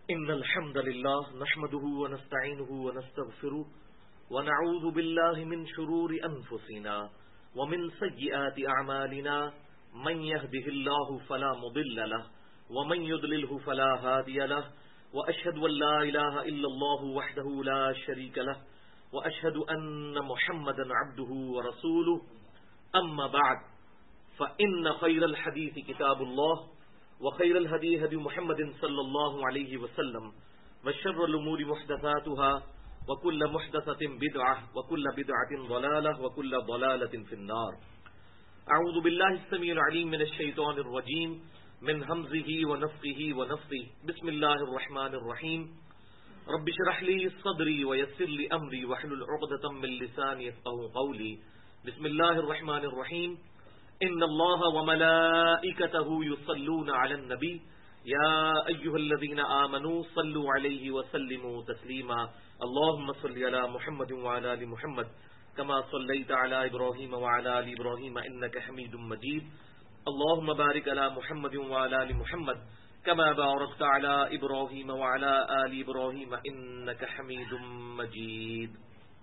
إن الحمد لله نحمده ونستعينه ونستغفره ونعوذ بالله من شرور أنفسنا ومن سيئات أعمالنا من يهده الله فلا مضل له ومن يضلله فلا هادي له وأشهد أن لا إله إلا الله وحده لا شريك له وأشهد أن محمدا عبده ورسوله أما بعد فإن خير الحديث كتاب الله وخير الهدي هدي محمد صلى الله عليه وسلم وشر الأمور محدثاتها وكل محدثة بدعة وكل بدعة ضلالة وكل ضلالة في النار. أعوذ بالله السميع العليم من الشيطان الرجيم من همزه ونفخه ونفثه. بسم الله الرحمن الرحيم. رب اشرح لي صدري ويسر لي أمري واحلل عقدة من لساني يفقهوا قولي. بسم الله الرحمن الرحيم. ان اللہ وملائکتہ یصلون علی النبی یا ایھا الذین آمنوا صلوا علیہ وسلموا تسلیما. اللهم صل علی محمد وعلی آل محمد كما صلیت علی ابراہیم وعلی آل ابراہیم انک حمید مجید. اللهم بارک علی محمد وعلی آل محمد كما بارکت علی ابراہیم وعلی آل ابراہیم انک حمید مجید.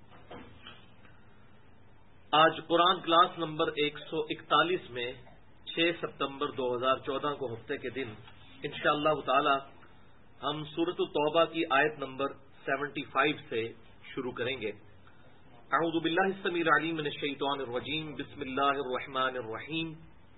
آج قرآن کلاس نمبر 141 میں 6 ستمبر 2014 کو ہفتے کے دن انشاءاللہ تعالی ہم سورۃ التوبہ کی آیت نمبر 75 سے شروع کریں گے. اعوذ باللہ السمیع العلیم من الشیطان الرجیم. بسم اللہ الرحمن الرحیم.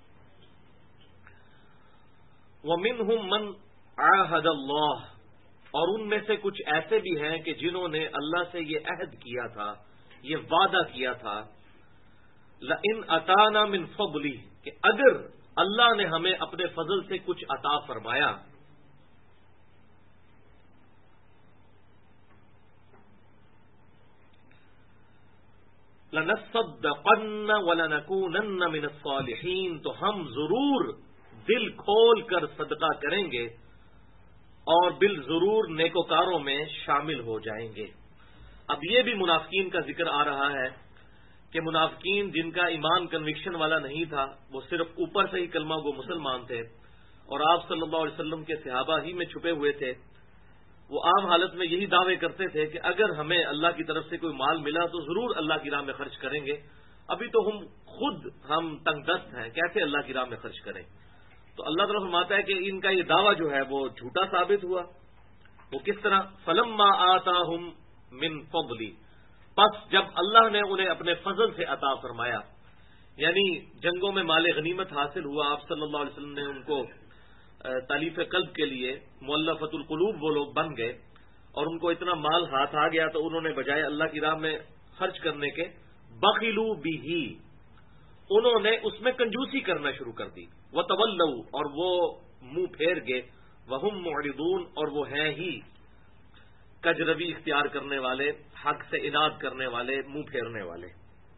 ومنہم من عاہد اللہ، اور ان میں سے کچھ ایسے بھی ہیں کہ جنہوں نے اللہ سے یہ عہد کیا تھا، یہ وعدہ کیا تھا، لئن اتانا من فضلہ، کہ اگر اللہ نے ہمیں اپنے فضل سے کچھ عطا فرمایا، لنصدقن ولنکونن من الصالحین، تو ہم ضرور دل کھول کر صدقہ کریں گے اور بالضرور نیکوکاروں میں شامل ہو جائیں گے. اب یہ بھی منافقین کا ذکر آ رہا ہے کہ منافقین جن کا ایمان کنوکشن والا نہیں تھا، وہ صرف اوپر سے ہی کلمہ گو مسلمان تھے اور آپ صلی اللہ علیہ وسلم کے صحابہ ہی میں چھپے ہوئے تھے، وہ عام حالت میں یہی دعوے کرتے تھے کہ اگر ہمیں اللہ کی طرف سے کوئی مال ملا تو ضرور اللہ کی راہ میں خرچ کریں گے. ابھی تو ہم تنگ دست ہیں، کیسے اللہ کی راہ میں خرچ کریں؟ تو اللہ تعالیٰ فرماتا ہے کہ ان کا یہ دعویٰ جو ہے وہ جھوٹا ثابت ہوا. وہ کس طرح؟ فلما آتاہم من فضلی، پس جب اللہ نے انہیں اپنے فضل سے عطا فرمایا، یعنی جنگوں میں مال غنیمت حاصل ہوا، آپ صلی اللہ علیہ وسلم نے ان کو تالیف قلب کے لیے مؤلفۃ القلوب وہ لوگ بن گئے اور ان کو اتنا مال ہاتھ آ گیا تو انہوں نے بجائے اللہ کی راہ میں خرچ کرنے کے بخلوا بہ، انہوں نے اس میں کنجوسی کرنا شروع کر دی. وتولوا، اور وہ منہ پھیر گئے، وہم معرضون، اور وہ ہیں ہی کجروی اختیار کرنے والے، حق سے اناد کرنے والے، منہ پھیرنے والے.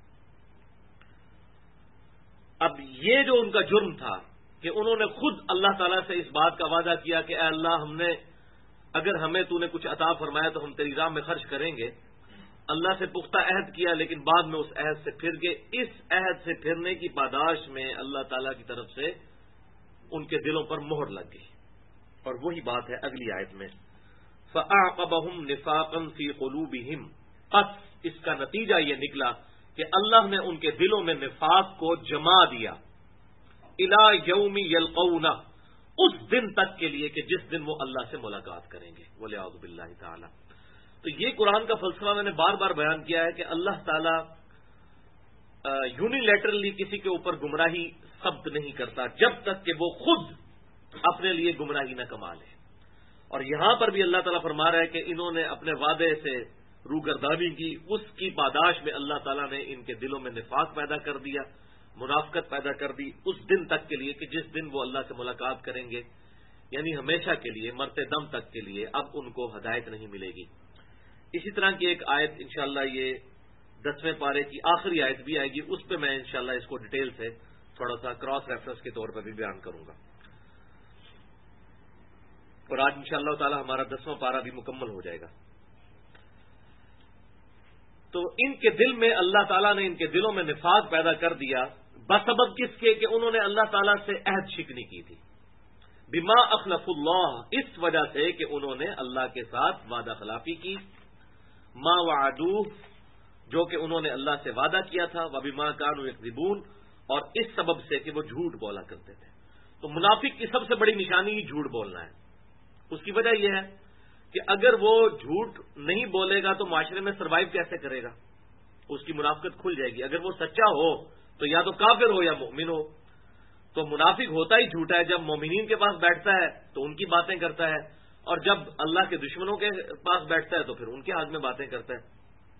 اب یہ جو ان کا جرم تھا کہ انہوں نے خود اللہ تعالیٰ سے اس بات کا وعدہ کیا کہ اے اللہ، اگر ہمیں تو نے کچھ عطا فرمایا تو ہم تیری راہ میں خرچ کریں گے. اللہ سے پختہ عہد کیا لیکن بعد میں اس عہد سے پھر گئے. اس عہد سے پھرنے کی پاداش میں اللہ تعالیٰ کی طرف سے ان کے دلوں پر مہر لگ گئی. اور وہی بات ہے اگلی آیت میں، فَأَعْقَبَهُمْ نِفَاقًا فِي قُلُوبِهِمْ، پس اس کا نتیجہ یہ نکلا کہ اللہ نے ان کے دلوں میں نفاق کو جما دیا، إِلَى يَوْمِ يَلْقَوْنَهُ، اس دن تک کے لیے کہ جس دن وہ اللہ سے ملاقات کریں گے. وَلِعَوْذُ بِاللَّهِ تعالی. تو یہ قرآن کا فلسفہ میں نے بار بار بیان کیا ہے کہ اللہ تعالیٰ یونیلیٹرلی کسی کے اوپر گمراہی ثبت نہیں کرتا جب تک کہ وہ خود اپنے لیے گمراہی نہ کما لے. اور یہاں پر بھی اللہ تعالیٰ فرما رہا ہے کہ انہوں نے اپنے وعدے سے روگردانی کی، اس کی پاداش میں اللہ تعالیٰ نے ان کے دلوں میں نفاق پیدا کر دیا، منافقت پیدا کر دی، اس دن تک کے لیے کہ جس دن وہ اللہ سے ملاقات کریں گے، یعنی ہمیشہ کے لیے، مرتے دم تک کے لیے اب ان کو ہدایت نہیں ملے گی. اسی طرح کی ایک آیت انشاءاللہ یہ 10ویں پارے کی آخری آیت بھی آئے گی، اس پہ میں انشاءاللہ اس کو ڈیٹیل سے تھوڑا سا کراس ریفرنس کے طور پر بھی بیان کروں گا. اور آج انشاءاللہ تعالی ہمارا 10واں پارہ بھی مکمل ہو جائے گا. تو ان کے دل میں اللہ تعالیٰ نے ان کے دلوں میں نفاق پیدا کر دیا، بسبب کس کے کہ انہوں نے اللہ تعالیٰ سے عہد شکنی کی تھی. بما اخلف اللہ، اس وجہ سے کہ انہوں نے اللہ کے ساتھ وعدہ خلافی کی، ما وعدوہ، جو کہ انہوں نے اللہ سے وعدہ کیا تھا، وبما كانوا یکذبون، اور اس سبب سے کہ وہ جھوٹ بولا کرتے تھے۔ تو منافق کی سب سے بڑی نشانی ہی جھوٹ بولنا ہے۔ اس کی وجہ یہ ہے کہ اگر وہ جھوٹ نہیں بولے گا تو معاشرے میں سروائیو کیسے کرے گا؟ اس کی منافقت کھل جائے گی۔ اگر وہ سچا ہو تو یا تو کافر ہو یا مؤمن ہو۔ تو منافق ہوتا ہی جھوٹا ہے، جب مومنین کے پاس بیٹھتا ہے تو ان کی باتیں کرتا ہے، اور جب اللہ کے دشمنوں کے پاس بیٹھتا ہے تو پھر ان کے حق میں باتیں کرتا ہے۔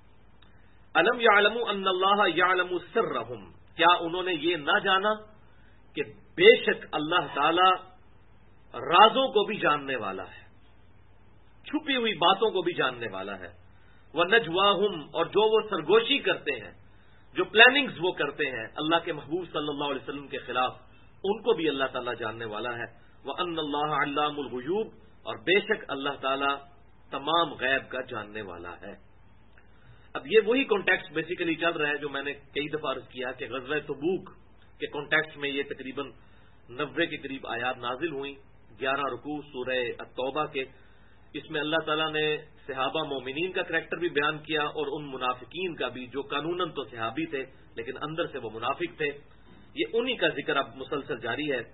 الم یعلموا ان اللہ یعلم سرہم، کیا انہوں نے یہ نہ جانا کہ بے شک اللہ تعالی رازوں کو بھی جاننے والا ہے، چھپی ہوئی باتوں کو بھی جاننے والا ہے، وَنَجْوَاهُمْ، اور جو وہ سرگوشی کرتے ہیں، جو پلاننگز وہ کرتے ہیں اللہ کے محبوب صلی اللہ علیہ وسلم کے خلاف، ان کو بھی اللہ تعالیٰ جاننے والا ہے۔ وَأَنَّ اللَّهَ عَلَّامُ الْغُيُوبِ، اور بے شک اللہ تعالیٰ تمام غیب کا جاننے والا ہے۔ اب یہ وہی کانٹیکسٹ بیسیکلی چل رہا ہے جو میں نے کئی دفعہ عرض کیا کہ غزوہ تبوک کے کانٹیکسٹ میں یہ تقریباً 90 کے قریب آیات نازل ہوئیں، 11 رکوع سورہ التوبہ کے۔ اس میں اللہ تعالیٰ نے صحابہ مومنین کا کریکٹر بھی بیان کیا اور ان منافقین کا بھی جو قانوناً تو صحابی تھے لیکن اندر سے وہ منافق تھے۔ یہ انہی کا ذکر اب مسلسل جاری ہے۔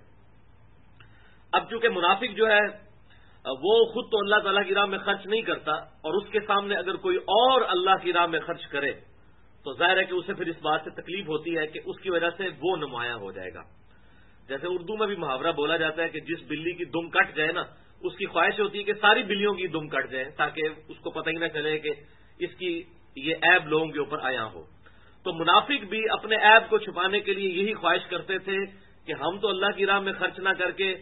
اب چونکہ منافق جو ہے وہ خود تو اللہ تعالیٰ کی راہ میں خرچ نہیں کرتا، اور اس کے سامنے اگر کوئی اور اللہ کی راہ میں خرچ کرے تو ظاہر ہے کہ اسے پھر اس بات سے تکلیف ہوتی ہے کہ اس کی وجہ سے وہ نمایاں ہو جائے گا۔ جیسے اردو میں بھی محاورہ بولا جاتا ہے کہ جس بلی کی دم کٹ جائے نا، اس کی خواہش ہوتی ہے کہ ساری بلیوں کی دم کٹ جائے تاکہ اس کو پتہ ہی نہ چلے کہ اس کی یہ عیب لوگوں کے اوپر آیا ہو۔ تو منافق بھی اپنے عیب کو چھپانے کے لیے یہی خواہش کرتے تھے کہ ہم تو اللہ کی راہ میں خرچ نہ کر کے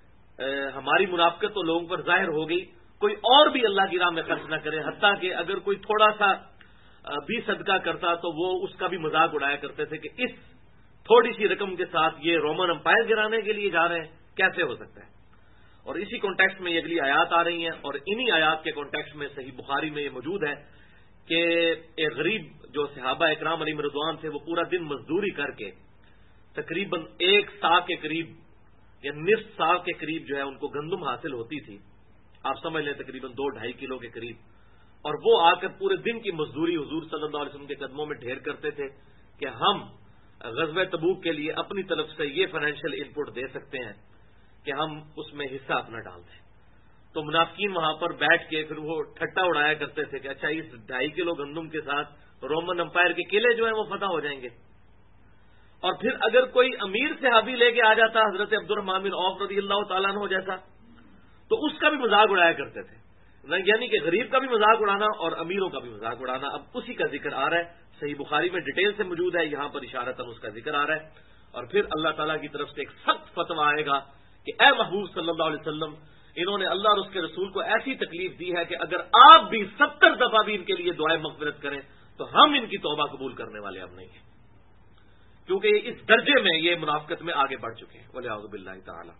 ہماری منافقت تو لوگوں پر ظاہر ہو گئی، کوئی اور بھی اللہ کی راہ میں خرچ نہ کرے، حتیٰ کہ اگر کوئی تھوڑا سا بھی صدقہ کرتا تو وہ اس کا بھی مذاق اڑایا کرتے تھے کہ اس تھوڑی سی رقم کے ساتھ یہ رومن امپائر گرانے کے لیے جا رہے ہیں، کیسے ہو سکتا ہے؟ اور اسی کانٹیکسٹ میں یہ اگلی آیات آ رہی ہیں، اور انہی آیات کے کانٹیکسٹ میں صحیح بخاری میں یہ موجود ہے کہ ایک غریب جو صحابہ اکرام علیہم رضوان تھے وہ پورا دن مزدوری کر کے تقریباً 1 سا کے قریب یا نصف سا کے قریب جو ہے ان کو گندم حاصل ہوتی تھی، آپ سمجھ لیں تقریباً 2-2.5 کلو کے قریب، اور وہ آ کر پورے دن کی مزدوری حضور صلی اللہ علیہ وسلم کے قدموں میں ڈھیر کرتے تھے کہ ہم غزوہ تبوک کے لیے اپنی طرف سے یہ فائنینشیل ان پٹ دے سکتے ہیں کہ ہم اس میں حصہ اپنا ڈال دیں۔ تو منافقین وہاں پر بیٹھ کے پھر وہ ٹھٹا اڑایا کرتے تھے کہ اچھا اس 2.5 کلو گندم کے ساتھ رومن امپائر کے قلعے جو ہیں وہ فتح ہو جائیں گے۔ اور پھر اگر کوئی امیر صحابی لے کے آ جاتا حضرت عبد الرحمن بن عوف رضی اللہ تعالیٰ عنہ جیسا تو اس کا بھی مذاق اڑایا کرتے تھے، یعنی کہ غریب کا بھی مذاق اڑانا اور امیروں کا بھی مذاق اڑانا۔ اب اسی کا ذکر آ رہا ہے، صحیح بخاری میں ڈیٹیل سے موجود ہے، یہاں پر اشارتاً اس کا ذکر آ رہا ہے۔ اور پھر اللہ تعالیٰ کی طرف سے ایک سخت فتویٰ آئے گا کہ اے محبوب صلی اللہ علیہ وسلم، انہوں نے اللہ اور اس کے رسول کو ایسی تکلیف دی ہے کہ اگر آپ بھی 70 دفعہ بھی ان کے لیے دعائیں مغفرت کریں تو ہم ان کی توبہ قبول کرنے والے اب نہیں ہیں، کیونکہ اس درجے میں یہ منافقت میں آگے بڑھ چکے ہیں۔ وَلِعَوْذُ بِاللَّهِ تَعَالَى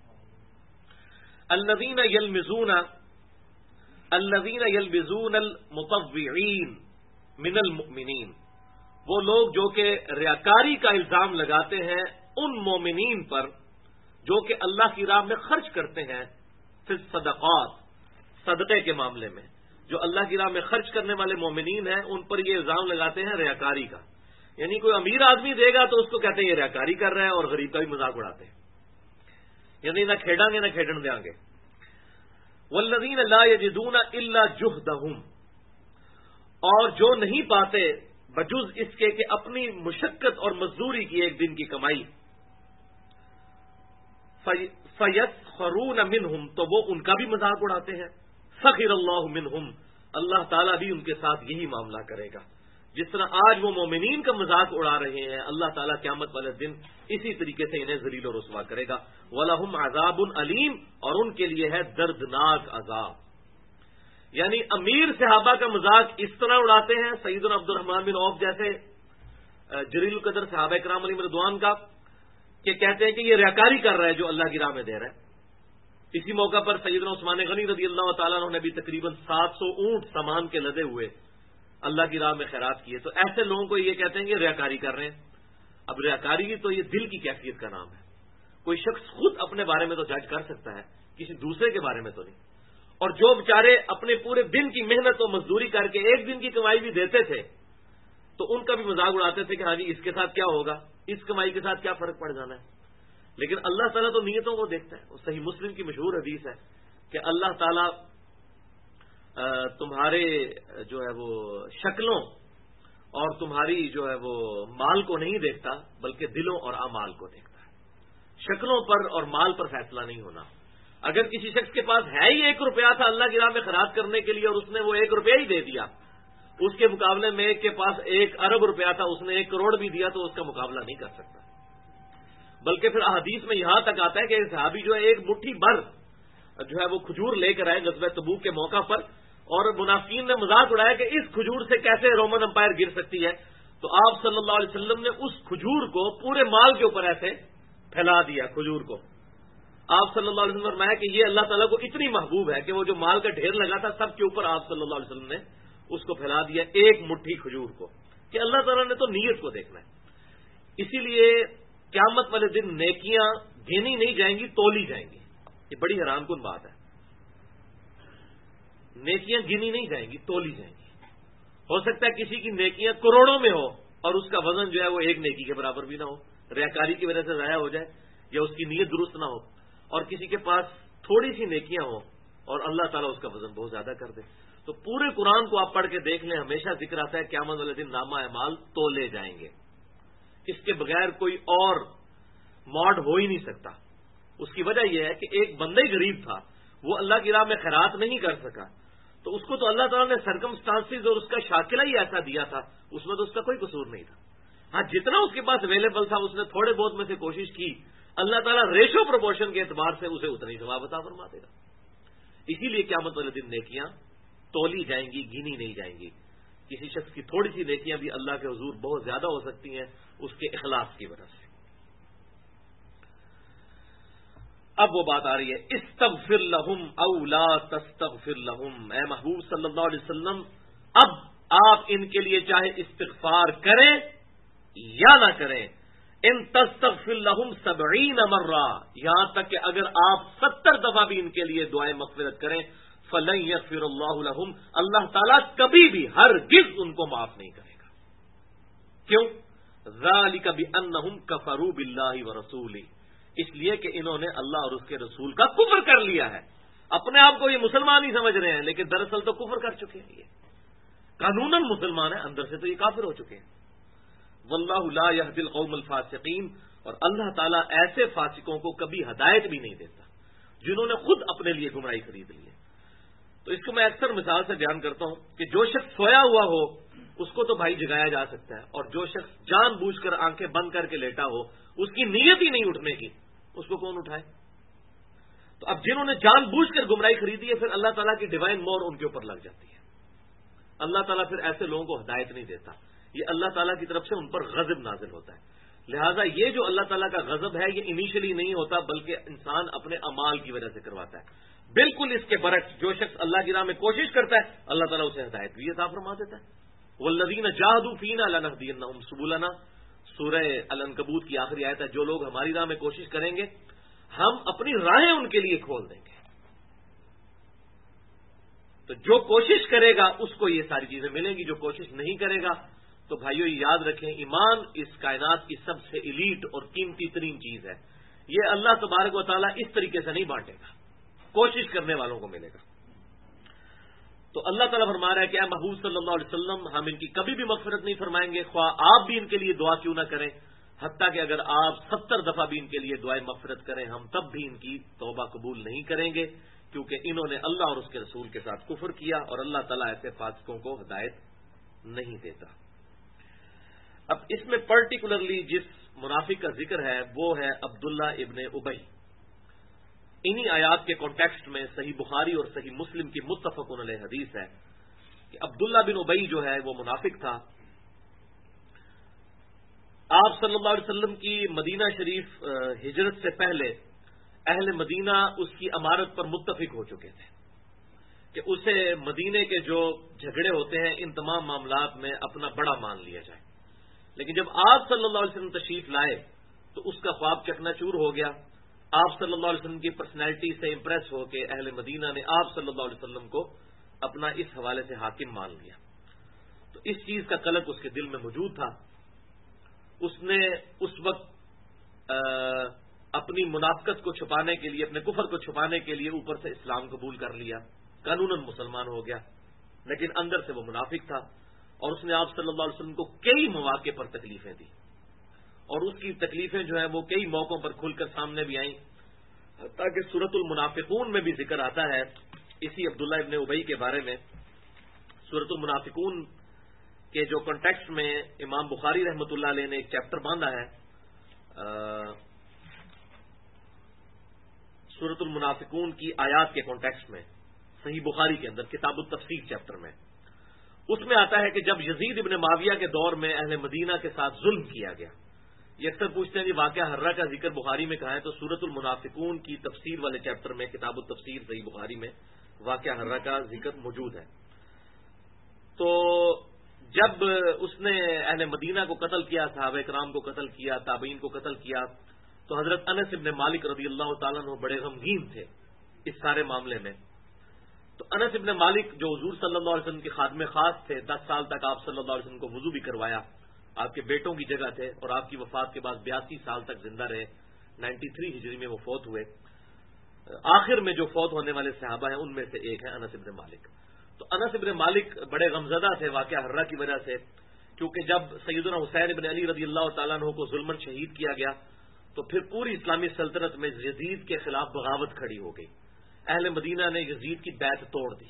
الَّذِينَ يَلْمِزُونَ الْمُطَوِّعِينَ مِنَ الْمُؤْمِنِينَ، وہ لوگ جو کہ ریاکاری کا الزام لگاتے ہیں ان مومنین پر جو کہ اللہ کی راہ میں خرچ کرتے ہیں، پھر صدقات، صدقے کے معاملے میں جو اللہ کی راہ میں خرچ کرنے والے مومنین ہیں ان پر یہ الزام لگاتے ہیں ریاکاری کا، یعنی کوئی امیر آدمی دے گا تو اس کو کہتے ہیں یہ ریاکاری کر رہا ہے، اور غریب کا بھی مذاق اڑاتے ہیں، یعنی نہ کھیڑیں گے نہ کھیڑن دیں گے۔ والذین لا یجدون الا جہدہم، اور جو نہیں پاتے بجز اس کے کہ اپنی مشقت اور مزدوری کی ایک دن کی کمائی، فَيَسْخَرُونَ مِنْهُمْ، تو وہ ان کا بھی مذاق اڑاتے ہیں۔ سَخِرَ اللَّهُ مِنْهُمْ، اللہ تعالیٰ بھی ان کے ساتھ یہی معاملہ کرے گا، جس طرح آج وہ مومنین کا مذاق اڑا رہے ہیں اللہ تعالیٰ قیامت والے دن اسی طریقے سے انہیں ذلیل و رسوا کرے گا۔ وَلَهُمْ عَذَابٌ عَلِيمٌ، اور ان کے لیے ہے دردناک عذاب۔ یعنی امیر صحابہ کا مذاق اس طرح اڑاتے ہیں سیدنا عبد الرحمن بن عوف جیسے جلیل القدر صحابہ کرام علیہم رضوان کا، کہ کہتے ہیں کہ یہ ریاکاری کر رہا ہے جو اللہ کی راہ میں دے رہا ہے۔ اسی موقع پر سیدنا عثمان غنی رضی اللہ تعالیٰ عنہ نے بھی تقریباً 700 اونٹ سامان کے لدے ہوئے اللہ کی راہ میں خیرات کیے۔ تو ایسے لوگوں کو یہ کہتے ہیں کہ ریاکاری کر رہے ہیں۔ اب ریاکاری تو یہ دل کی کیفیت کا نام ہے، کوئی شخص خود اپنے بارے میں تو جج کر سکتا ہے کسی دوسرے کے بارے میں تو نہیں. اور جو بیچارے اپنے پورے دن کی محنت و مزدوری کر کے ایک دن کی کمائی بھی دیتے تھے تو ان کا بھی مذاق اڑاتے تھے کہ ہاں جی اس کے ساتھ کیا ہوگا, اس کمائی کے ساتھ کیا فرق پڑ جانا ہے. لیکن اللہ تعالیٰ تو نیتوں کو دیکھتا ہے. صحیح مسلم کی مشہور حدیث ہے کہ اللہ تعالیٰ تمہارے جو ہے وہ شکلوں اور تمہاری جو ہے وہ مال کو نہیں دیکھتا بلکہ دلوں اور اعمال کو دیکھتا ہے. شکلوں پر اور مال پر فیصلہ نہیں ہونا. اگر کسی شخص کے پاس ہے ہی 1 روپیہ تھا اللہ کی راہ میں خراج کرنے کے لیے اور اس نے وہ 1 روپیہ ہی دے دیا, اس کے مقابلے میں ایک کے پاس 1 ارب روپیہ تھا اس نے 1 کروڑ بھی دیا تو اس کا مقابلہ نہیں کر سکتا. بلکہ پھر احادیث میں یہاں تک آتا ہے کہ صحابی جو ہے 1 مٹھی بھر جو ہے وہ کھجور لے کر آئے غزوہ تبوک کے موقع پر, اور منافقین نے مذاق اڑایا کہ اس کھجور سے کیسے رومن امپائر گر سکتی ہے. تو آپ صلی اللہ علیہ وسلم نے اس کھجور کو پورے مال کے اوپر ایسے پھیلا دیا. کھجور کو آپ صلی اللہ علیہ وسلم نے فرمایا کہ یہ اللہ تعالیٰ کو اتنی محبوب ہے کہ وہ جو مال کا ڈھیر لگا تھا سب کے اوپر آپ صلی اللہ علیہ وسلم نے اس کو پھیلا دیا 1 مٹھی کھجور کو, کہ اللہ تعالیٰ نے تو نیت کو دیکھنا ہے. اسی لیے قیامت والے دن نیکیاں گنی نہیں جائیں گی, تولی جائیں گی. یہ بڑی حیران کن بات ہے. نیکیاں گنی نہیں جائیں گی, تولی جائیں گی. ہو سکتا ہے کسی کی نیکیاں کروڑوں میں ہو اور اس کا وزن جو ہے وہ 1 نیکی کے برابر بھی نہ ہو, ریاکاری کی وجہ سے ضائع ہو جائے یا اس کی نیت درست نہ ہو. اور کسی کے پاس تھوڑی سی نیکیاں ہوں اور اللہ تعالیٰ اس کا وزن بہت زیادہ کر دے. تو پورے قرآن کو آپ پڑھ کے دیکھ لیں, ہمیشہ ذکر آتا ہے قیامت والے دن نامہ اعمال تولے جائیں گے. اس کے بغیر کوئی اور موڈ ہو ہی نہیں سکتا. اس کی وجہ یہ ہے کہ ایک بندہ ہی غریب تھا, وہ اللہ کی راہ میں خیرات نہیں کر سکا, تو اس کو تو اللہ تعالیٰ نے سرکمسٹانسز اور اس کا شاکلہ ہی ایسا دیا تھا, اس میں تو اس کا کوئی قصور نہیں تھا. ہاں جتنا اس کے پاس اویلیبل تھا اس نے تھوڑے بہت میں سے کوشش کی, اللہ تعالیٰ ریشو پروپورشن کے اعتبار سے اسے اتنی ثواب عطا فرما دے گا. اسی لیے قیامت والے دن نیکیاں تولی جائیں گی, گنی نہیں جائیں گی. کسی شخص کی تھوڑی سی نیکیاں بھی اللہ کے حضور بہت زیادہ ہو سکتی ہیں اس کے اخلاص کی وجہ سے. اب وہ بات آ رہی ہے استغفر لہم او لا تستغفر لہم. اے محبوب صلی اللہ علیہ وسلم, اب آپ ان کے لیے چاہے استغفار کریں یا نہ کریں, ان تستغفر لہم 70 مرہ, یہاں تک کہ اگر آپ 70 دفعہ بھی ان کے لیے دعائیں مغفرت کریں, فلن یغفر اللہ لہم, اللہ تعالیٰ کبھی بھی ہرگز ان کو معاف نہیں کرے گا. کیوں؟ ذالک بانہم کفروا باللہ ورسولہ, اس لیے کہ انہوں نے اللہ اور اس کے رسول کا کفر کر لیا ہے. اپنے آپ کو یہ مسلمان ہی سمجھ رہے ہیں لیکن دراصل تو کفر کر چکے ہیں. یہ قانوناً مسلمان ہیں, اندر سے تو یہ کافر ہو چکے ہیں. واللہ لا یہدی القوم الفاسقین, اور اللہ تعالیٰ ایسے فاسقوں کو کبھی ہدایت بھی نہیں دیتا جنہوں نے خود اپنے لیے گمراہی خرید لی ہے. تو اس کو میں اکثر مثال سے بیان کرتا ہوں کہ جو شخص سویا ہوا ہو اس کو تو بھائی جگایا جا سکتا ہے, اور جو شخص جان بوجھ کر آنکھیں بند کر کے لیٹا ہو اس کی نیت ہی نہیں اٹھنے کی, اس کو کون اٹھائے؟ تو اب جنہوں نے جان بوجھ کر گمراہی خریدی ہے پھر اللہ تعالیٰ کی ڈیوائن مور ان کے اوپر لگ جاتی ہے. اللہ تعالیٰ پھر ایسے لوگوں کو ہدایت نہیں دیتا, یہ اللہ تعالیٰ کی طرف سے ان پر غضب نازل ہوتا ہے. لہٰذا یہ جو اللہ تعالیٰ کا غضب ہے یہ انیشلی نہیں ہوتا بلکہ انسان اپنے اعمال کی وجہ سے کرواتا ہے. بالکل اس کے برعکس جو شخص اللہ کی راہ میں کوشش کرتا ہے اللہ تعالیٰ اسے ہدایت بھی عطا فرما دیتا ہے. والذین جاہدوا فینا لنہدینہم سبلنا, سورہ العنکبوت کی آخری آیت ہے. جو لوگ ہماری راہ میں کوشش کریں گے ہم اپنی راہیں ان کے لیے کھول دیں گے. تو جو کوشش کرے گا اس کو یہ ساری چیزیں ملیں گی, جو کوشش نہیں کرے گا تو بھائیو یاد رکھیں ایمان اس کائنات کی سب سے ایلیٹ اور قیمتی ترین چیز ہے. یہ اللہ تبارک و تعالیٰ اس طریقے سے نہیں بانٹے گا, کوشش کرنے والوں کو ملے گا. تو اللہ تعالیٰ فرما رہا ہے کہ اے محبوب صلی اللہ علیہ وسلم ہم ان کی کبھی بھی مغفرت نہیں فرمائیں گے, خواہ آپ بھی ان کے لیے دعا کیوں نہ کریں. حتیٰ کہ اگر آپ 70 دفعہ بھی ان کے لیے دعائیں مغفرت کریں ہم تب بھی ان کی توبہ قبول نہیں کریں گے, کیونکہ انہوں نے اللہ اور اس کے رسول کے ساتھ کفر کیا اور اللہ تعالیٰ ایسے فاسقوں کو ہدایت نہیں دیتا. اب اس میں پرٹیکولرلی جس منافق کا ذکر ہے وہ ہے عبداللہ ابن ابی. انہی آیات کے کانٹیکسٹ میں صحیح بخاری اور صحیح مسلم کی متفق علیہ حدیث ہے کہ عبداللہ بن ابی جو ہے وہ منافق تھا. آپ صلی اللہ علیہ وسلم کی مدینہ شریف ہجرت سے پہلے اہل مدینہ اس کی امارت پر متفق ہو چکے تھے کہ اسے مدینے کے جو جھگڑے ہوتے ہیں ان تمام معاملات میں اپنا بڑا مان لیا جائے. لیکن جب آپ صلی اللہ علیہ وسلم تشریف لائے تو اس کا خواب چکنا چور ہو گیا آپ صلی اللہ علیہ وسلم کی پرسنالٹی سے امپریس ہو کے اہل مدینہ نے آپ صلی اللہ علیہ وسلم کو اپنا اس حوالے سے حاکم مان لیا. تو اس چیز کا قلق اس کے دل میں موجود تھا. اس نے اس وقت اپنی منافقت کو چھپانے کے لیے، اپنے کفر کو چھپانے کے لیے اوپر سے اسلام قبول کر لیا، قانوناً مسلمان ہو گیا، لیکن اندر سے وہ منافق تھا. اور اس نے آپ صلی اللہ علیہ وسلم کو کئی مواقع پر تکلیفیں دی، اور اس کی تکلیفیں جو ہیں وہ کئی موقعوں پر کھل کر سامنے بھی آئیں، تاکہ سورۃ المنافقون میں بھی ذکر آتا ہے اسی عبداللہ ابن ابی کے بارے میں. سورۃ المنافقون کے جو کنٹیکسٹ میں امام بخاری رحمۃ اللہ علیہ نے ایک چیپٹر باندھا ہے، سورۃ المنافقون کی آیات کے کانٹیکسٹ میں، صحیح بخاری کے اندر کتاب التفسیر چیپٹر میں، اس میں آتا ہے کہ جب یزید ابن معاویہ کے دور میں اہل مدینہ کے ساتھ ظلم کیا گیا. یہ اکثر پوچھتے ہیں جی واقعہ ہرہ کا ذکر بخاری میں کہاں ہے، تو سورۃ المنافقون کی تفسیر والے چیپٹر میں کتاب التفسیر صحیح بخاری میں واقعہ ہرہ کا ذکر موجود ہے. تو جب اس نے اہل مدینہ کو قتل کیا، صحابہ کرام کو قتل کیا، تابعین کو قتل کیا، تو حضرت انس ابن مالک رضی اللہ تعالیٰ عنہ بڑے غمگین تھے اس سارے معاملے میں. تو انس ابن مالک جو حضور صلی اللہ علیہ وسلم کے خادم خاص تھے، 10 سال تک آپ صلی اللہ علیہ وسلم کو وضو بھی کروایا، آپ کے بیٹوں کی جگہ تھے، اور آپ کی وفات کے بعد 82 سال تک زندہ رہے، 93 ہجری میں وہ فوت ہوئے. آخر میں جو فوت ہونے والے صحابہ ہیں ان میں سے ایک ہے انس ابن مالک. تو انس ابن مالک بڑے غمزدہ تھے واقعہ ہرہ کی وجہ سے، کیونکہ جب سیدنا حسین ابن علی رضی اللہ تعالیٰ عنہ کو ظلماً شہید کیا گیا تو پھر پوری اسلامی سلطنت میں یزید کے خلاف بغاوت کھڑی ہو گئی. اہل مدینہ نے یزید کی بیعت توڑ دی.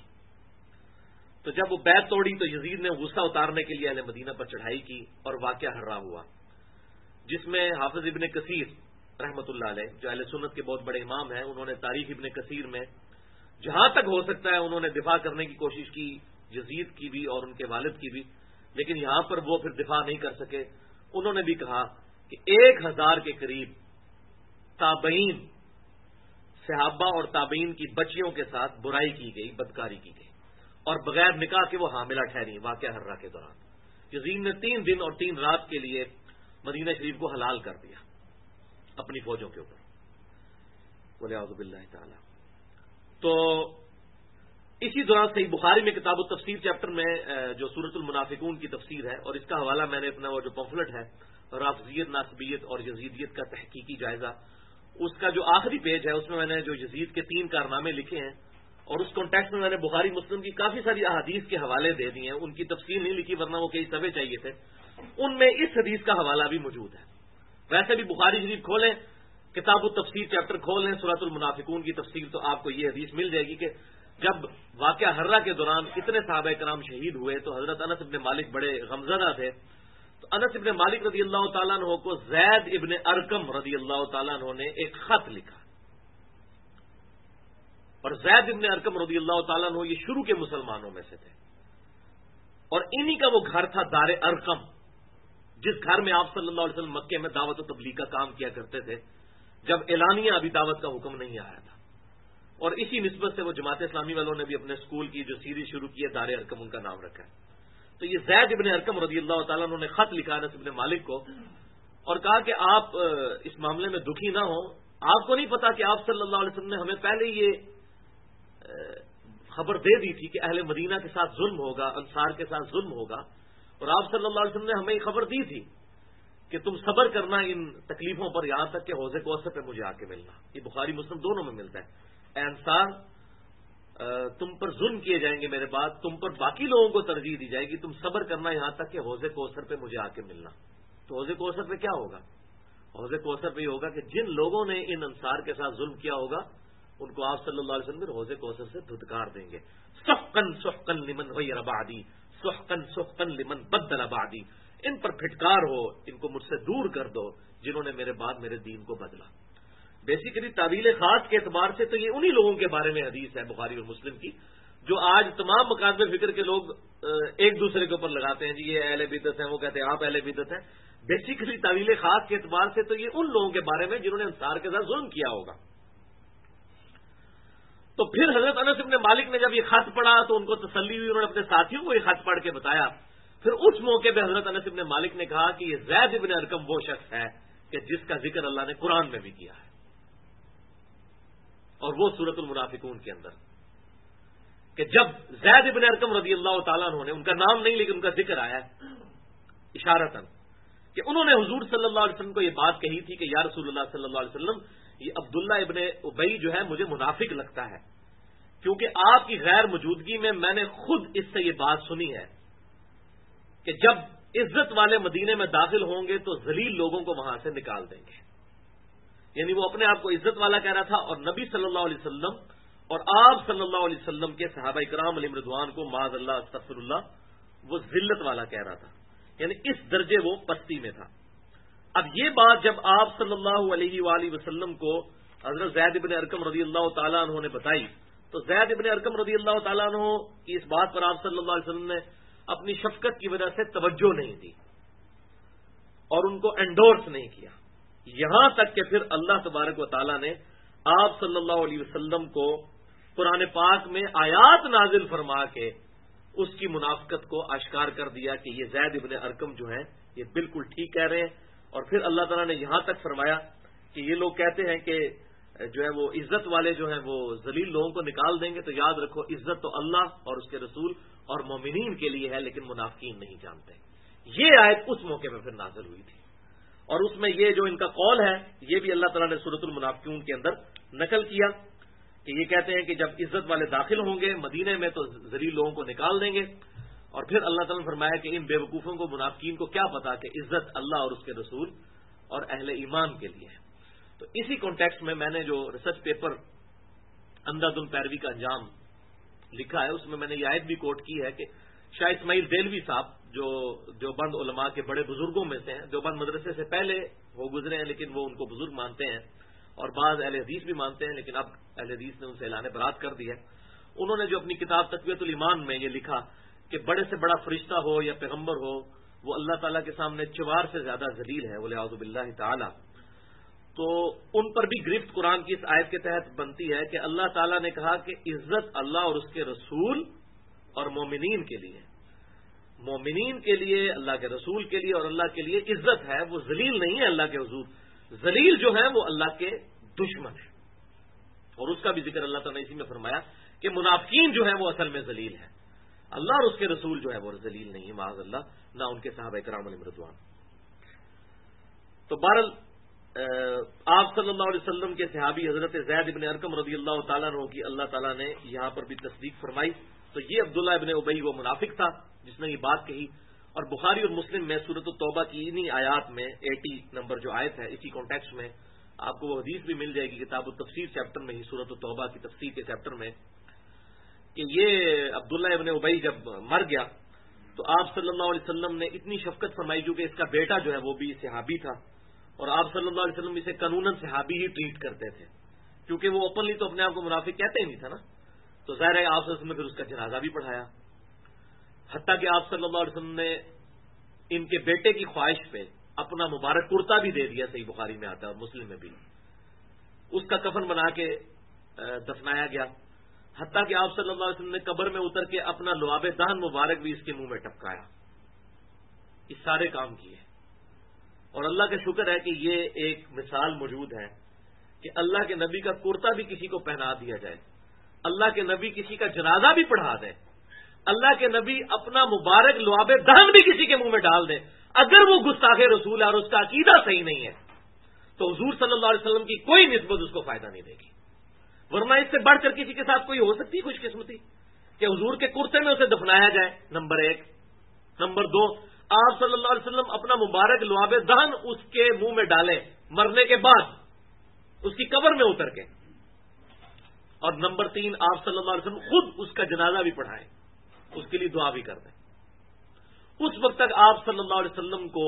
تو جب وہ بیعت توڑی تو یزید نے غصہ اتارنے کے لیے اہل مدینہ پر چڑھائی کی، اور واقعہ ہرہ ہوا، جس میں حافظ ابن کثیر رحمۃ اللہ علیہ جو اہل سنت کے بہت بڑے امام ہیں، انہوں نے تاریخ ابن کثیر میں جہاں تک ہو سکتا ہے انہوں نے دفاع کرنے کی کوشش کی یزید کی بھی اور ان کے والد کی بھی، لیکن یہاں پر وہ پھر دفاع نہیں کر سکے. انہوں نے بھی کہا کہ 1000 کے قریب تابعین، صحابہ اور تابعین کی بچیوں کے ساتھ برائی کی گئی، بدکاری کی گئی، اور بغیر نکاح کے وہ حاملہ ٹھہری واقعہ ہرہ کے دوران. یزید نے 3 دن اور 3 رات کے لیے مدینہ شریف کو حلال کر دیا اپنی فوجوں کے اوپر، ولیعوذ باللہ تعالی. تو اسی دوران صحیح بخاری میں کتاب التفسیر چیپٹر میں جو سورۃ المنافقون کی تفسیر ہے، اور اس کا حوالہ میں نے اپنا وہ جو پمفلٹ ہے رافضیت، ناصبیت اور یزیدیت کا تحقیقی جائزہ، اس کا جو آخری پیج ہے اس میں نے جو یزید کے 3 کارنامے لکھے ہیں، اور اس کانٹیکسٹ میں نے بخاری مسلم کی کافی ساری احادیث کے حوالے دے دیے ہیں. ان کی تفسیر نہیں لکھی ورنہ وہ کئی صفحے چاہیے تھے. ان میں اس حدیث کا حوالہ بھی موجود ہے. ویسے بھی بخاری شریف کھولیں، کتاب التفسیر چیپٹر کھولیں، سورۃ المنافقون کی تفسیر، تو آپ کو یہ حدیث مل جائے گی کہ جب واقعہ ہرہ کے دوران اتنے صحابہ کرام شہید ہوئے تو حضرت انس ابن مالک بڑے غمزدہ تھے. تو انس ابن مالک رضی اللہ تعالیٰ عنہ کو زید ابن ارقم رضی اللہ تعالیٰ عنہ نے ایک خط لکھا، اور زید ابن ارقم رضی اللہ تعالیٰ عنہ یہ شروع کے مسلمانوں میں سے تھے، اور انہی کا وہ گھر تھا دار ارقم، جس گھر میں آپ صلی اللہ علیہ وسلم مکے میں دعوت و تبلیغ کا کام کیا کرتے تھے جب اعلانیہ ابھی دعوت کا حکم نہیں آیا تھا. اور اسی نسبت سے وہ جماعت اسلامی والوں نے بھی اپنے اسکول کی جو سیریز شروع کی ہے دار ارقم، ان کا نام رکھا ہے. تو یہ زید ابن ارقم رضی اللہ تعالیٰ عنہ نے خط لکھا انس ابن مالک کو، اور کہا کہ آپ اس معاملے میں دکھی نہ ہوں، آپ کو نہیں پتا کہ آپ صلی اللہ علیہ وسلم نے ہمیں پہلے یہ خبر دے دی تھی کہ اہل مدینہ کے ساتھ ظلم ہوگا، انصار کے ساتھ ظلم ہوگا، اور آپ صلی اللہ علیہ وسلم نے ہمیں یہ خبر دی تھی کہ تم صبر کرنا ان تکلیفوں پر، یہاں تک کہ حوض کوثر پہ مجھے آ کے ملنا. یہ بخاری مسلم دونوں میں ملتا ہے. اے انصار، تم پر ظلم کیے جائیں گے میرے بعد، تم پر باقی لوگوں کو ترجیح دی جائے گی، تم صبر کرنا یہاں تک کہ حوض کوثر پہ مجھے آ کے ملنا. تو حوض کوثر پہ کیا ہوگا؟ حوض کوثر پہ یہ ہوگا کہ جن لوگوں نے ان انصار کے ساتھ ظلم کیا ہوگا ان کو آپ صلی اللہ علیہ وسلم حوض کوثر سے دھتکار دیں گے. سحقن سحقن لمن غیر بعدی، سحقن سحقن لمن بدل بعدی. ان پر پھٹکار ہو، ان کو مجھ سے دور کر دو جنہوں نے میرے بعد میرے دین کو بدلا. بیسیکلی تعویل خاص کے اعتبار سے تو یہ انہی لوگوں کے بارے میں حدیث ہے بخاری اور مسلم کی، جو آج تمام مکاتب فکر کے لوگ ایک دوسرے کے اوپر لگاتے ہیں جی یہ اہل بدعت ہیں، وہ کہتے ہیں آپ اہل بدعت ہیں. بیسیکلی تعویل خاص کے اعتبار سے تو یہ ان لوگوں کے بارے میں جنہوں نے انصار کے ساتھ ظلم کیا ہوگا. تو پھر حضرت انس ابن مالک نے جب یہ خط پڑھا تو ان کو تسلی ہوئی، انہوں نے اپنے ساتھیوں کو یہ خط پڑھ کے بتایا. پھر اس موقع پہ حضرت انس ابن مالک نے کہا کہ یہ زید ابن ارقم وہ شخص ہے کہ جس کا ذکر اللہ نے قرآن میں بھی کیا ہے. اور وہ سورۃ المنافقون کے اندر، کہ جب زید ابن ارقم رضی اللہ تعالیٰ عنہ نے، ان کا نام نہیں لیکن ان کا ذکر آیا ہے اشارتاً، کہ انہوں نے حضور صلی اللہ علیہ وسلم کو یہ بات کہی تھی کہ یا رسول اللہ صلی اللہ علیہ وسلم، یہ عبداللہ ابن ابی جو ہے مجھے منافق لگتا ہے، کیونکہ آپ کی غیر موجودگی میں نے خود اس سے یہ بات سنی ہے کہ جب عزت والے مدینے میں داخل ہوں گے تو ذلیل لوگوں کو وہاں سے نکال دیں گے. یعنی وہ اپنے آپ کو عزت والا کہہ رہا تھا، اور نبی صلی اللہ علیہ وسلم اور آپ صلی اللہ علیہ وسلم کے صحابہ کرام علیہم رضوان کو معاذ اللہ استغفر اللہ وہ ذلت والا کہہ رہا تھا، یعنی اس درجے وہ پستی میں تھا. اب یہ بات جب آپ صلی اللہ علیہ وآلہ وسلم کو حضرت زید بن ارقم رضی اللہ تعالیٰ عنہ نے بتائی، تو زید بن ارقم رضی اللہ تعالیٰ عنہ کی اس بات پر آپ صلی اللہ علیہ وسلم نے اپنی شفقت کی وجہ سے توجہ نہیں دی اور ان کو انڈورس نہیں کیا، یہاں تک کہ پھر اللہ تبارک و تعالیٰ نے آپ صلی اللہ علیہ وسلم کو قرآن پاک میں آیات نازل فرما کے اس کی منافقت کو آشکار کر دیا کہ یہ زید ابن ارقم جو ہیں یہ بالکل ٹھیک کہہ رہے ہیں. اور پھر اللہ تعالیٰ نے یہاں تک فرمایا کہ یہ لوگ کہتے ہیں کہ جو ہے وہ عزت والے جو ہیں وہ ذلیل لوگوں کو نکال دیں گے، تو یاد رکھو عزت تو اللہ اور اس کے رسول اور مومنین کے لیے ہے، لیکن منافقین نہیں جانتے. یہ آیت اس موقع میں پھر نازل ہوئی تھی، اور اس میں یہ جو ان کا قول ہے یہ بھی اللہ تعالیٰ نے سورۃ المنافقون کے اندر نقل کیا کہ یہ کہتے ہیں کہ جب عزت والے داخل ہوں گے مدینے میں تو ذلیل لوگوں کو نکال دیں گے. اور پھر اللہ تعالیٰ نے فرمایا کہ ان بے وقوفوں کو، منافقین کو کیا پتا کہ عزت اللہ اور اس کے رسول اور اہل ایمان کے لیے ہے. تو اسی کانٹیکسٹ میں نے جو ریسرچ پیپر اندھادھند پیروی کا انجام لکھا ہے اس میں نے یہ آیت بھی کوٹ کی ہے کہ شاہ اسماعیل دہلوی صاحب جو دیوبند علماء کے بڑے بزرگوں میں سے ہیں، دیوبند مدرسے سے پہلے وہ گزرے ہیں لیکن وہ ان کو بزرگ مانتے ہیں، اور بعض اہل حدیث بھی مانتے ہیں، لیکن اب اہل حدیث نے ان سے اعلان برات کر دیا. انہوں نے جو اپنی کتاب تقویۃ الایمان میں یہ لکھا کہ بڑے سے بڑا فرشتہ ہو یا پیغمبر ہو وہ اللہ تعالیٰ کے سامنے چوار سے زیادہ ذلیل ہے، ولیعوذ باللہ تعالی. تو ان پر بھی گرفت قرآن کی اس آیت کے تحت بنتی ہے کہ اللہ تعالیٰ نے کہا کہ عزت اللہ اور اس کے رسول اور مومنین کے لیے، مومنین کے لیے، اللہ کے رسول کے لیے اور اللہ کے لیے عزت ہے، وہ ذلیل نہیں ہے اللہ کے حضور. ذلیل جو ہے وہ اللہ کے دشمن ہے، اور اس کا بھی ذکر اللہ تعالیٰ نے اسی میں فرمایا کہ منافقین جو ہیں وہ اصل میں ذلیل ہیں، اللہ اور اس کے رسول جو ہے وہ ذلیل نہیں ہے معاذ اللہ، نہ ان کے صحابہ کرام علیہم رضوان. تو بہرحال آپ صلی اللہ علیہ وسلم کے صحابی حضرت زید ابن ارقم رضی اللہ تعالیٰ عنہ کی اللہ تعالیٰ نے یہاں پر بھی تصدیق فرمائی. تو یہ عبداللہ ابن ابی وہ منافق تھا جس نے یہ بات کہی. اور بخاری اور مسلم میں سورۃ التوبہ کی انہی آیات میں 80 نمبر جو آیت ہے اسی کانٹیکسٹ میں آپ کو وہ حدیث بھی مل جائے گی کتاب التفسیر چیپٹر میں ہی، سورۃ التوبہ کی تفسیر کے چیپٹر میں، کہ یہ عبداللہ ابن ابی جب مر گیا تو آپ صلی اللہ علیہ وسلم نے اتنی شفقت فرمائی کیونکہ اس کا بیٹا جو ہے وہ بھی صحابی تھا، اور آپ صلی اللہ علیہ وسلم اسے قانوناً صحابی ہی ٹریٹ کرتے تھے کیونکہ وہ اوپنلی تو اپنے آپ کو منافق کہتے ہی نہیں تھا نا. تو ظاہر ہے آپ صلی اللہ علیہ وسلم نے پھر اس کا جنازہ بھی پڑھایا، حتیٰ کہ آپ صلی اللہ علیہ وسلم نے ان کے بیٹے کی خواہش پہ اپنا مبارک کرتا بھی دے دیا، صحیح بخاری میں آتا ہے اور مسلم میں بھی، اس کا کفن بنا کے دفنایا گیا. حتیٰ کہ آپ صلی اللہ علیہ وسلم نے قبر میں اتر کے اپنا لعاب دہن مبارک بھی اس کے منہ میں ٹپکایا. یہ سارے کام کیے، اور اللہ کا شکر ہے کہ یہ ایک مثال موجود ہے کہ اللہ کے نبی کا کرتا بھی کسی کو پہنا دیا جائے، اللہ کے نبی کسی کا جنازہ بھی پڑھا دے، اللہ کے نبی اپنا مبارک لعاب دہن بھی کسی کے منہ میں ڈال دے، اگر وہ گستاخ رسول ہے اور اس کا عقیدہ صحیح نہیں ہے تو حضور صلی اللہ علیہ وسلم کی کوئی نسبت اس کو فائدہ نہیں دے گی. ورنہ اس سے بڑھ کر کسی کے ساتھ کوئی ہو سکتی ہے خوش قسمتی کہ حضور کے کرتے میں اسے دفنایا جائے، نمبر 1. نمبر 2، آپ صلی اللہ علیہ وسلم اپنا مبارک لعاب دہن اس کے منہ میں ڈالیں مرنے کے بعد اس کی قبر میں اتر کے. اور نمبر 3، آپ صلی اللہ علیہ وسلم خود اس کا جنازہ بھی پڑھائیں، اس کے لیے دعا بھی کر دیں. اس وقت تک آپ صلی اللہ علیہ وسلم کو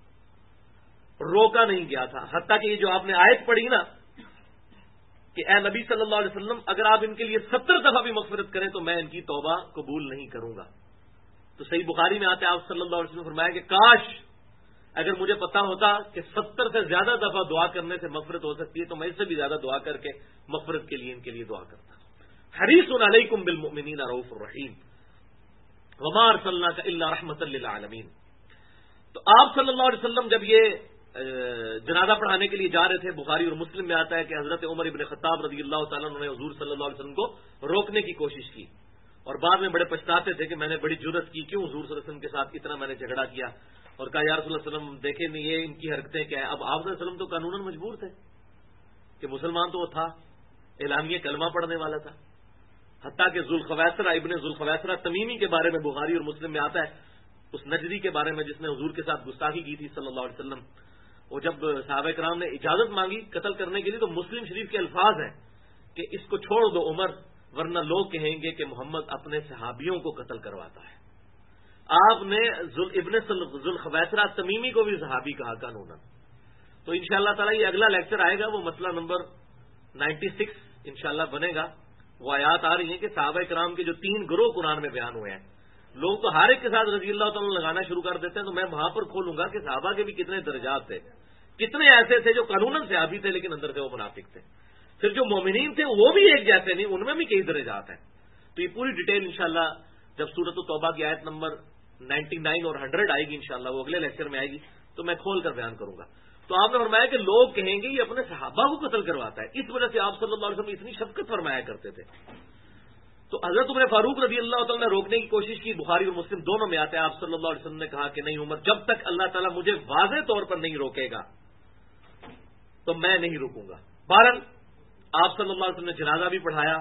روکا نہیں گیا تھا، حتیٰ کہ یہ جو آپ نے آیت پڑھی نا کہ اے نبی صلی اللہ علیہ وسلم اگر آپ ان کے لیے 70 دفعہ بھی مغفرت کریں تو میں ان کی توبہ قبول نہیں کروں گا. تو صحیح بخاری میں آتے آپ صلی اللہ علیہ وسلم نے فرمایا کہ کاش اگر مجھے پتا ہوتا کہ 70 سے زیادہ دفعہ دعا کرنے سے مغفرت ہو سکتی ہے تو میں اس سے بھی زیادہ دعا کر کے مغفرت کے لیے ان کے لیے دعا کرتا. حریص علیکم بالمؤمنین رؤوف الرحیم وما ارسلناک الا رحمۃ للعالمین. تو آپ صلی اللہ علیہ وسلم جب یہ جنازہ پڑھانے کے لیے جا رہے تھے. بخاری اور مسلم میں آتا ہے کہ حضرت عمر ابن خطاب رضی اللہ تعالیٰ عنہ نے حضور صلی اللہ علیہ وسلم کو روکنے کی کوشش کی اور بعد میں بڑے پچھتاتے تھے کہ میں نے بڑی جرأت کی, کیوں حضور صلی اللہ علیہ وسلم کے ساتھ اتنا میں نے جھگڑا کیا, اور کہا یا رسول اللہ علیہ وسلم دیکھیں نہیں یہ ان کی حرکتیں کیا ہیں. اب آپ صلی اللہ علیہ وسلم تو قانوناً مجبور تھے کہ مسلمان تو وہ تھا, اعلانیہ کلمہ پڑھنے والا تھا. حتیٰ کہ ذوالخویسرہ ابن ذوالخویسرہ تمیمی کے بارے میں بخاری اور مسلم میں آتا ہے, اس نجدی کے بارے میں جس نے حضور کے ساتھ گستاخی کی تھی صلی اللہ علیہ وسلم. وہ جب صحابہ کرام نے اجازت مانگی قتل کرنے کے لیے تو مسلم شریف کے الفاظ ہیں کہ اس کو چھوڑ دو عمر, ورنہ لوگ کہیں گے کہ محمد اپنے صحابیوں کو قتل کرواتا ہے. آپ نے ابن ذوالخویسرہ تمیمی کو بھی صحابی کہا قانونا. تو انشاءاللہ تعالی یہ اگلا لیکچر آئے گا, وہ مسئلہ نمبر 96 انشاءاللہ بنے گا. وہ آیات آ رہی ہیں کہ صحابہ کرام کے جو 3 گروہ قرآن میں بیان ہوئے ہیں, لوگ تو ہر ایک کے ساتھ رضی اللہ تعالیٰ لگانا شروع کر دیتے ہیں. تو میں وہاں پر کھولوں گا کہ صحابہ کے بھی کتنے درجات تھے, کتنے ایسے تھے جو قانوناً صحابی تھے لیکن اندر سے وہ منافق تھے. پھر جو مومنین تھے وہ بھی ایک جیسے نہیں, ان میں بھی کئی درجات ہیں. تو یہ پوری ڈیٹیل انشاءاللہ جب سورۃ التوبہ کی آیت نمبر 99 اور 100 آئے گی انشاءاللہ, وہ اگلے لیکچر میں آئے گی, تو میں کھول کر بیان کروں گا. تو آپ نے فرمایا کہ لوگ کہیں گے یہ اپنے صحابہ کو قتل کرواتا ہے, اس وجہ سے آپ صلی اللہ علیہ وسلم اتنی شفقت فرمایا کرتے تھے. تو حضرت عمر فاروق رضی اللہ تعالیٰ نے روکنے کی کوشش کی, بخاری اور مسلم دونوں میں آتے ہیں. آپ صلی اللہ علیہ وسلم نے کہا کہ نہیں عمر, جب تک اللہ تعالیٰ مجھے واضح طور پر نہیں روکے گا تو میں نہیں روکوں گا. بہرحال آپ صلی اللہ علیہ وسلم نے جنازہ بھی پڑھایا,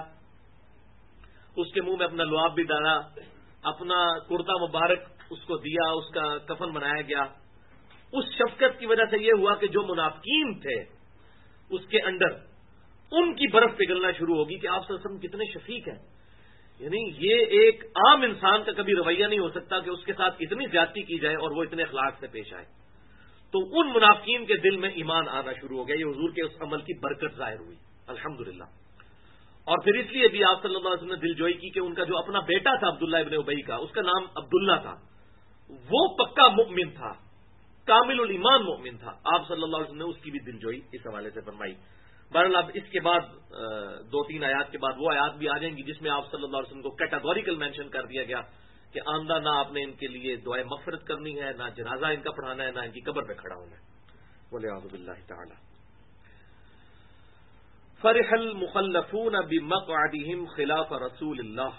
اس کے منہ میں اپنا لعاب بھی ڈالا, اپنا کرتا مبارک اس کو دیا, اس کا کفن بنایا گیا. اس شفقت کی وجہ سے یہ ہوا کہ جو منافقین تھے اس کے اندر ان کی برف پگھلنا شروع ہوگی کہ آپ صلی اللہ علیہ وسلم کتنے شفیق ہیں. یعنی یہ ایک عام انسان کا کبھی رویہ نہیں ہو سکتا کہ اس کے ساتھ اتنی زیادتی کی جائے اور وہ اتنے اخلاق سے پیش آئے. تو ان منافقین کے دل میں ایمان آنا شروع ہو گیا. یہ حضور کے اس عمل کی برکت ظاہر ہوئی الحمدللہ. اور پھر اس لیے بھی آپ صلی اللہ علیہ وسلم نے دل جوئی کی کہ ان کا جو اپنا بیٹا تھا عبداللہ ابن ابی کا, اس کا نام عبداللہ تھا, وہ پکا مؤمن تھا, کامل الایمان مؤمن تھا. آپ صلی اللہ علیہ وسلم نے اس کی بھی دل جوئی اس حوالے سے فرمائی. بہرحال اب اس کے بعد 2-3 آیات کے بعد وہ آیات بھی آ جائیں گی جس میں آپ صلی اللہ علیہ وسلم کو کیٹاگوریکل مینشن کر دیا گیا کہ آندہ نہ آپ نے ان کے لیے دعائے مغفرت کرنی ہے, نہ جنازہ ان کا پڑھانا ہے, نہ ان کی قبر پہ کھڑا ہونا ہے. وَلِعَوْذُ بِاللَّهِ تَعَالَى. فرح المخلفون بمقعدهم خلاف رسول اللہ,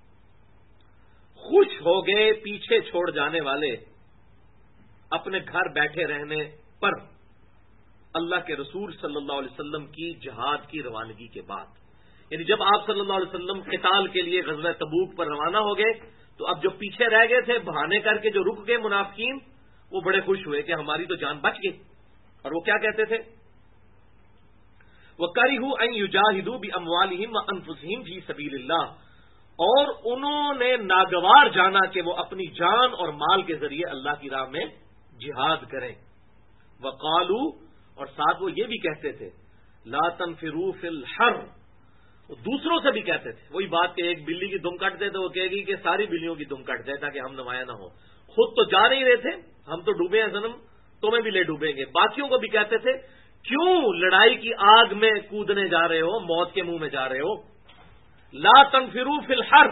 خوش ہو گئے پیچھے چھوڑ جانے والے اپنے گھر بیٹھے رہنے پر اللہ کے رسول صلی اللہ علیہ وسلم کی جہاد کی روانگی کے بعد. یعنی جب آپ صلی اللہ علیہ وسلم قتال کے لیے غزوہ تبوک پر روانہ ہو گئے تو اب جو پیچھے رہ گئے تھے بہانے کر کے جو رک گئے منافقین, وہ بڑے خوش ہوئے کہ ہماری تو جان بچ گئی. اور وہ کیا کہتے تھے, وَكَرِهُوا أَن يُجَاهِدُوا بِأَمْوَالِهِمْ وَأَنفُسِهِمْ فِي سَبِيلِ اللَّهِ, اور انہوں نے ناگوار جانا کہ وہ اپنی جان اور مال کے ذریعے اللہ کی راہ میں جہاد کریں. وَقَالُوا, اور ساتھ وہ یہ بھی کہتے تھے, لا تنفروا فی الحر, وہ دوسروں سے بھی کہتے تھے وہی بات کہ ایک بلی کی دم کٹ دے تو وہ کہے گی کہ ساری بلیوں کی دم کٹ جائے تاکہ ہم نمایاں نہ ہو. خود تو جا نہیں رہے تھے, ہم تو ڈوبے ہیں صنم, تمہیں بھی لے ڈوبیں گے. باقیوں کو بھی کہتے تھے کیوں لڑائی کی آگ میں کودنے جا رہے ہو, موت کے منہ میں جا رہے ہو. لا تنفروا فی الحر,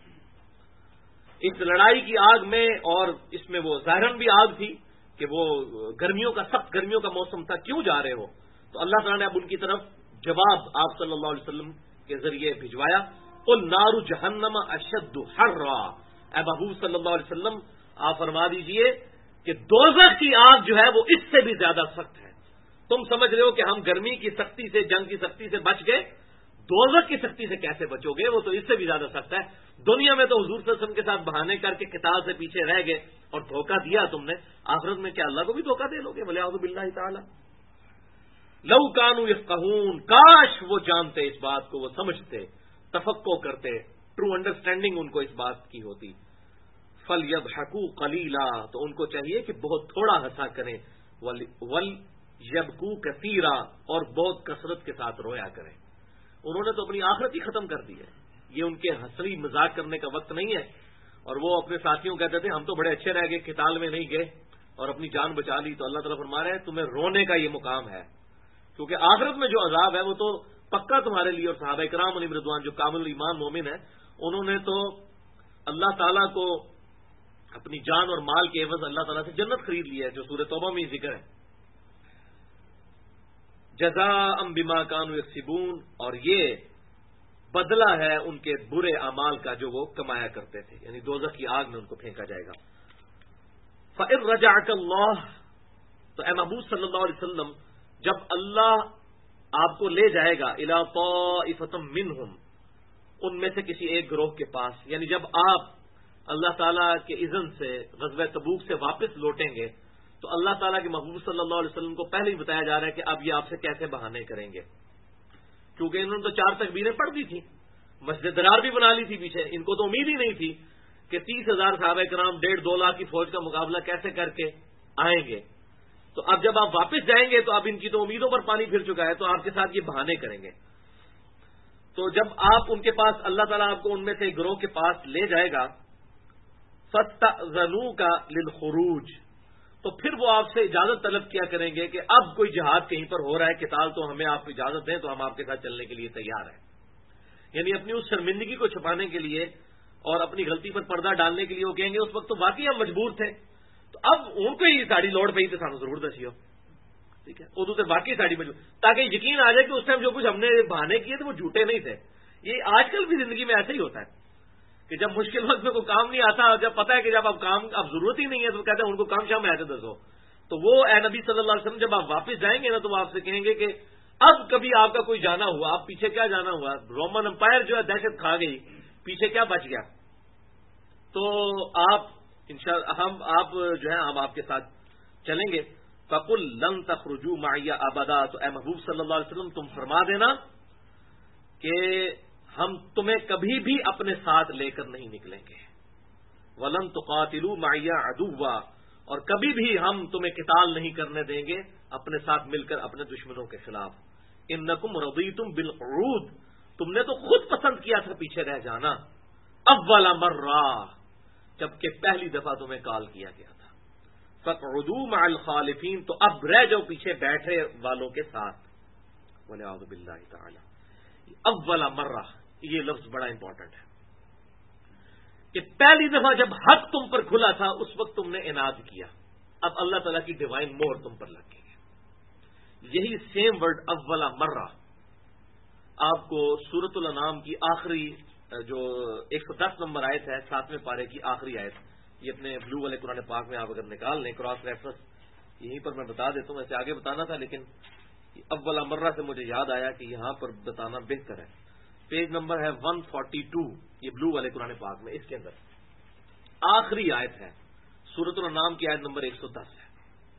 اس لڑائی کی آگ میں, اور اس میں وہ ظاہراً بھی آگ تھی کہ وہ گرمیوں کا سخت گرمیوں کا موسم تھا, کیوں جا رہے ہو. تو اللہ تعالیٰ نے اب ان کی طرف جواب آپ صلی اللہ علیہ وسلم کے ذریعے بھجوایا. قل نار جہنم اشد حرا, اے محبوب صلی اللہ علیہ وسلم آپ فرما دیجئے کہ دوزخ کی آگ جو ہے وہ اس سے بھی زیادہ سخت ہے. تم سمجھ رہے ہو کہ ہم گرمی کی سختی سے, جنگ کی سختی سے بچ گئے, دوزخ کی سختی سے کیسے بچو گے, وہ تو اس سے بھی زیادہ سخت ہے. دنیا میں تو حضور صلی اللہ علیہ وسلم کے ساتھ بہانے کر کے قتال سے پیچھے رہ گئے اور دھوکہ دیا تم نے, آخرت میں کیا اللہ کو بھی دھوکہ دے لو گے؟ وَلِعَوْذُ بِاللَّهِ تَعَالَى. لَوْ كَانُوا يَفْقَهُونَ, کاش وہ جانتے اس بات کو, وہ سمجھتے, تفقہ کرتے, ٹرو انڈرسٹینڈنگ ان کو اس بات کی ہوتی. فَلْيَضْحَكُوا قَلِيلًا, تو ان کو چاہیے کہ بہت تھوڑا ہنسا کریں. وَلْيَبْكُوا كَثِيرًا, اور بہت کثرت کے ساتھ رویا کریں. انہوں نے تو اپنی آخرت ہی ختم کر دی ہے, یہ ان کے ہنسی مذاق کرنے کا وقت نہیں ہے. اور وہ اپنے ساتھیوں کہتے تھے ہم تو بڑے اچھے رہ گئے, قتال میں نہیں گئے اور اپنی جان بچا لی. تو اللہ تعالیٰ فرما رہے ہیں تمہیں رونے کا یہ مقام ہے, کیونکہ آخرت میں جو عذاب ہے وہ تو پکا تمہارے لیے. اور صحابہ کرام علیہم رضوان جو کامل ایمان مومن ہے, انہوں نے تو اللہ تعالیٰ کو اپنی جان اور مال کے عوض اللہ تعالیٰ سے جنت خرید لی ہے, جو سورہ توبہ میں ذکر ہے. جزاء بما كانوا يكسبون، اور یہ بدلہ ہے ان کے برے اعمال کا جو وہ کمایا کرتے تھے، یعنی دوزخ کی آگ میں ان کو پھینکا جائے گا۔ فَإِن رَجَعَكَ اللَّهُ، تو اے محبوب صلی اللہ علیہ وسلم جب اللہ آپ کو لے جائے گا الی طائفۃ منہم، ان میں سے کسی ایک گروہ کے پاس، یعنی جب آپ اللہ تعالیٰ کے اذن سے غزوہ تبوک سے واپس لوٹیں گے تو اللہ تعالیٰ کے محبوب صلی اللہ علیہ وسلم کو پہلے ہی بتایا جا رہا ہے کہ اب یہ آپ سے کیسے بہانے کریں گے، کیونکہ انہوں نے تو 4 تکبیریں پڑھ دی تھیں، مسجد درار بھی بنا لی تھی پیچھے، ان کو تو امید ہی نہیں تھی کہ 30,000 صحابہ کرام 1.5-2 لاکھ کی فوج کا مقابلہ کیسے کر کے آئیں گے۔ تو اب جب آپ واپس جائیں گے تو اب ان کی تو امیدوں پر پانی پھر چکا ہے، تو آپ کے ساتھ یہ بہانے کریں گے۔ تو جب آپ ان کے پاس، اللہ تعالیٰ آپ کو ان میں سے ایک گروہ کے پاس لے جائے گا، فَاسْتَأْذَنُوكَ لِلْخُرُوجِ، تو پھر وہ آپ سے اجازت طلب کیا کریں گے کہ اب کوئی جہاد کہیں پر ہو رہا ہے، قتال، تو ہمیں آپ اجازت دیں تو ہم آپ کے ساتھ چلنے کے لیے تیار ہیں۔ یعنی اپنی اس شرمندگی کو چھپانے کے لیے اور اپنی غلطی پر پردہ ڈالنے کے لیے وہ کہیں گے اس وقت تو واقعی ہم مجبور تھے، تو اب ان کو ہی ساڑی لوڑ پئی تو سانو ضرور دسی ہو، ٹھیک ہے، ادو سے واقعی ساڑی مجبور، تاکہ یقین آ جائے کہ اس ٹائم جو کچھ ہم نے بہانے کیے تھے وہ جھوٹے نہیں تھے۔ یہ آج کل بھی زندگی میں ایسا ہی ہوتا ہے کہ جب مشکل وقت میں کوئی کام نہیں آتا، جب پتہ ہے کہ جب اب کام اب ضرورت ہی نہیں ہے تو کہتے ہیں ان کو کام شام میں آتے دسو، تو وہ اے نبی صلی اللہ علیہ وسلم جب آپ واپس جائیں گے نا تو وہ آپ سے کہیں گے کہ اب کبھی آپ کا کوئی جانا ہوا، آپ پیچھے کیا جانا ہوا، رومن امپائر جو ہے دہشت کھا گئی، پیچھے کیا بچ گیا، تو آپ آپ جو ہے ہم آپ کے ساتھ چلیں گے۔ فَقُلْ لَن تَخْرُجُوا مَعِيَ أَبَدًا، تو اے محبوب صلی اللہ علیہ وسلم تم فرما دینا کہ ہم تمہیں کبھی بھی اپنے ساتھ لے کر نہیں نکلیں گے۔ وَلَن تُقَاتِلُوا مَعِيَ عَدُوًّا، اور کبھی بھی ہم تمہیں قتال نہیں کرنے دیں گے اپنے ساتھ مل کر اپنے دشمنوں کے خلاف۔ اِنَّكُمْ رَضِيتُمْ بِالْقُعُودِ، تم نے تو خود پسند کیا تھا پیچھے رہ جانا، اول مرہ، جبکہ پہلی دفعہ تمہیں کال کیا گیا تھا۔ فَاقْعُدُوا مَعَ الْخَالِفِينَ، تو اب رہ جاؤ پیچھے بیٹھے والوں کے ساتھ۔ وَلِعَوْذُ بِاللَّهِ تَعَالَى، اول مرہ، یہ لفظ بڑا امپورٹنٹ ہے کہ پہلی دفعہ جب حق تم پر کھلا تھا اس وقت تم نے عناد کیا، اب اللہ تعالیٰ کی ڈیوائن مور تم پر لگ گئی ہے۔ یہی سیم ورڈ اولا مرہ آپ کو سورۃ الانعام کی آخری جو 110 نمبر آیت ہے، 7ویں پارے کی آخری آیت، یہ اپنے بلو والے قرآن پاک میں آپ اگر نکال لیں کراس ریفرنس، یہیں پر میں بتا دیتا ہوں، ویسے آگے بتانا تھا لیکن اولا مرہ سے مجھے یاد آیا کہ یہاں پر بتانا بہتر ہے۔ پیج نمبر ہے 142، یہ بلو والے قرآن پاک میں، اس کے اندر آخری آیت ہے، سورۃ الانعام کی آیت نمبر 110 ہے۔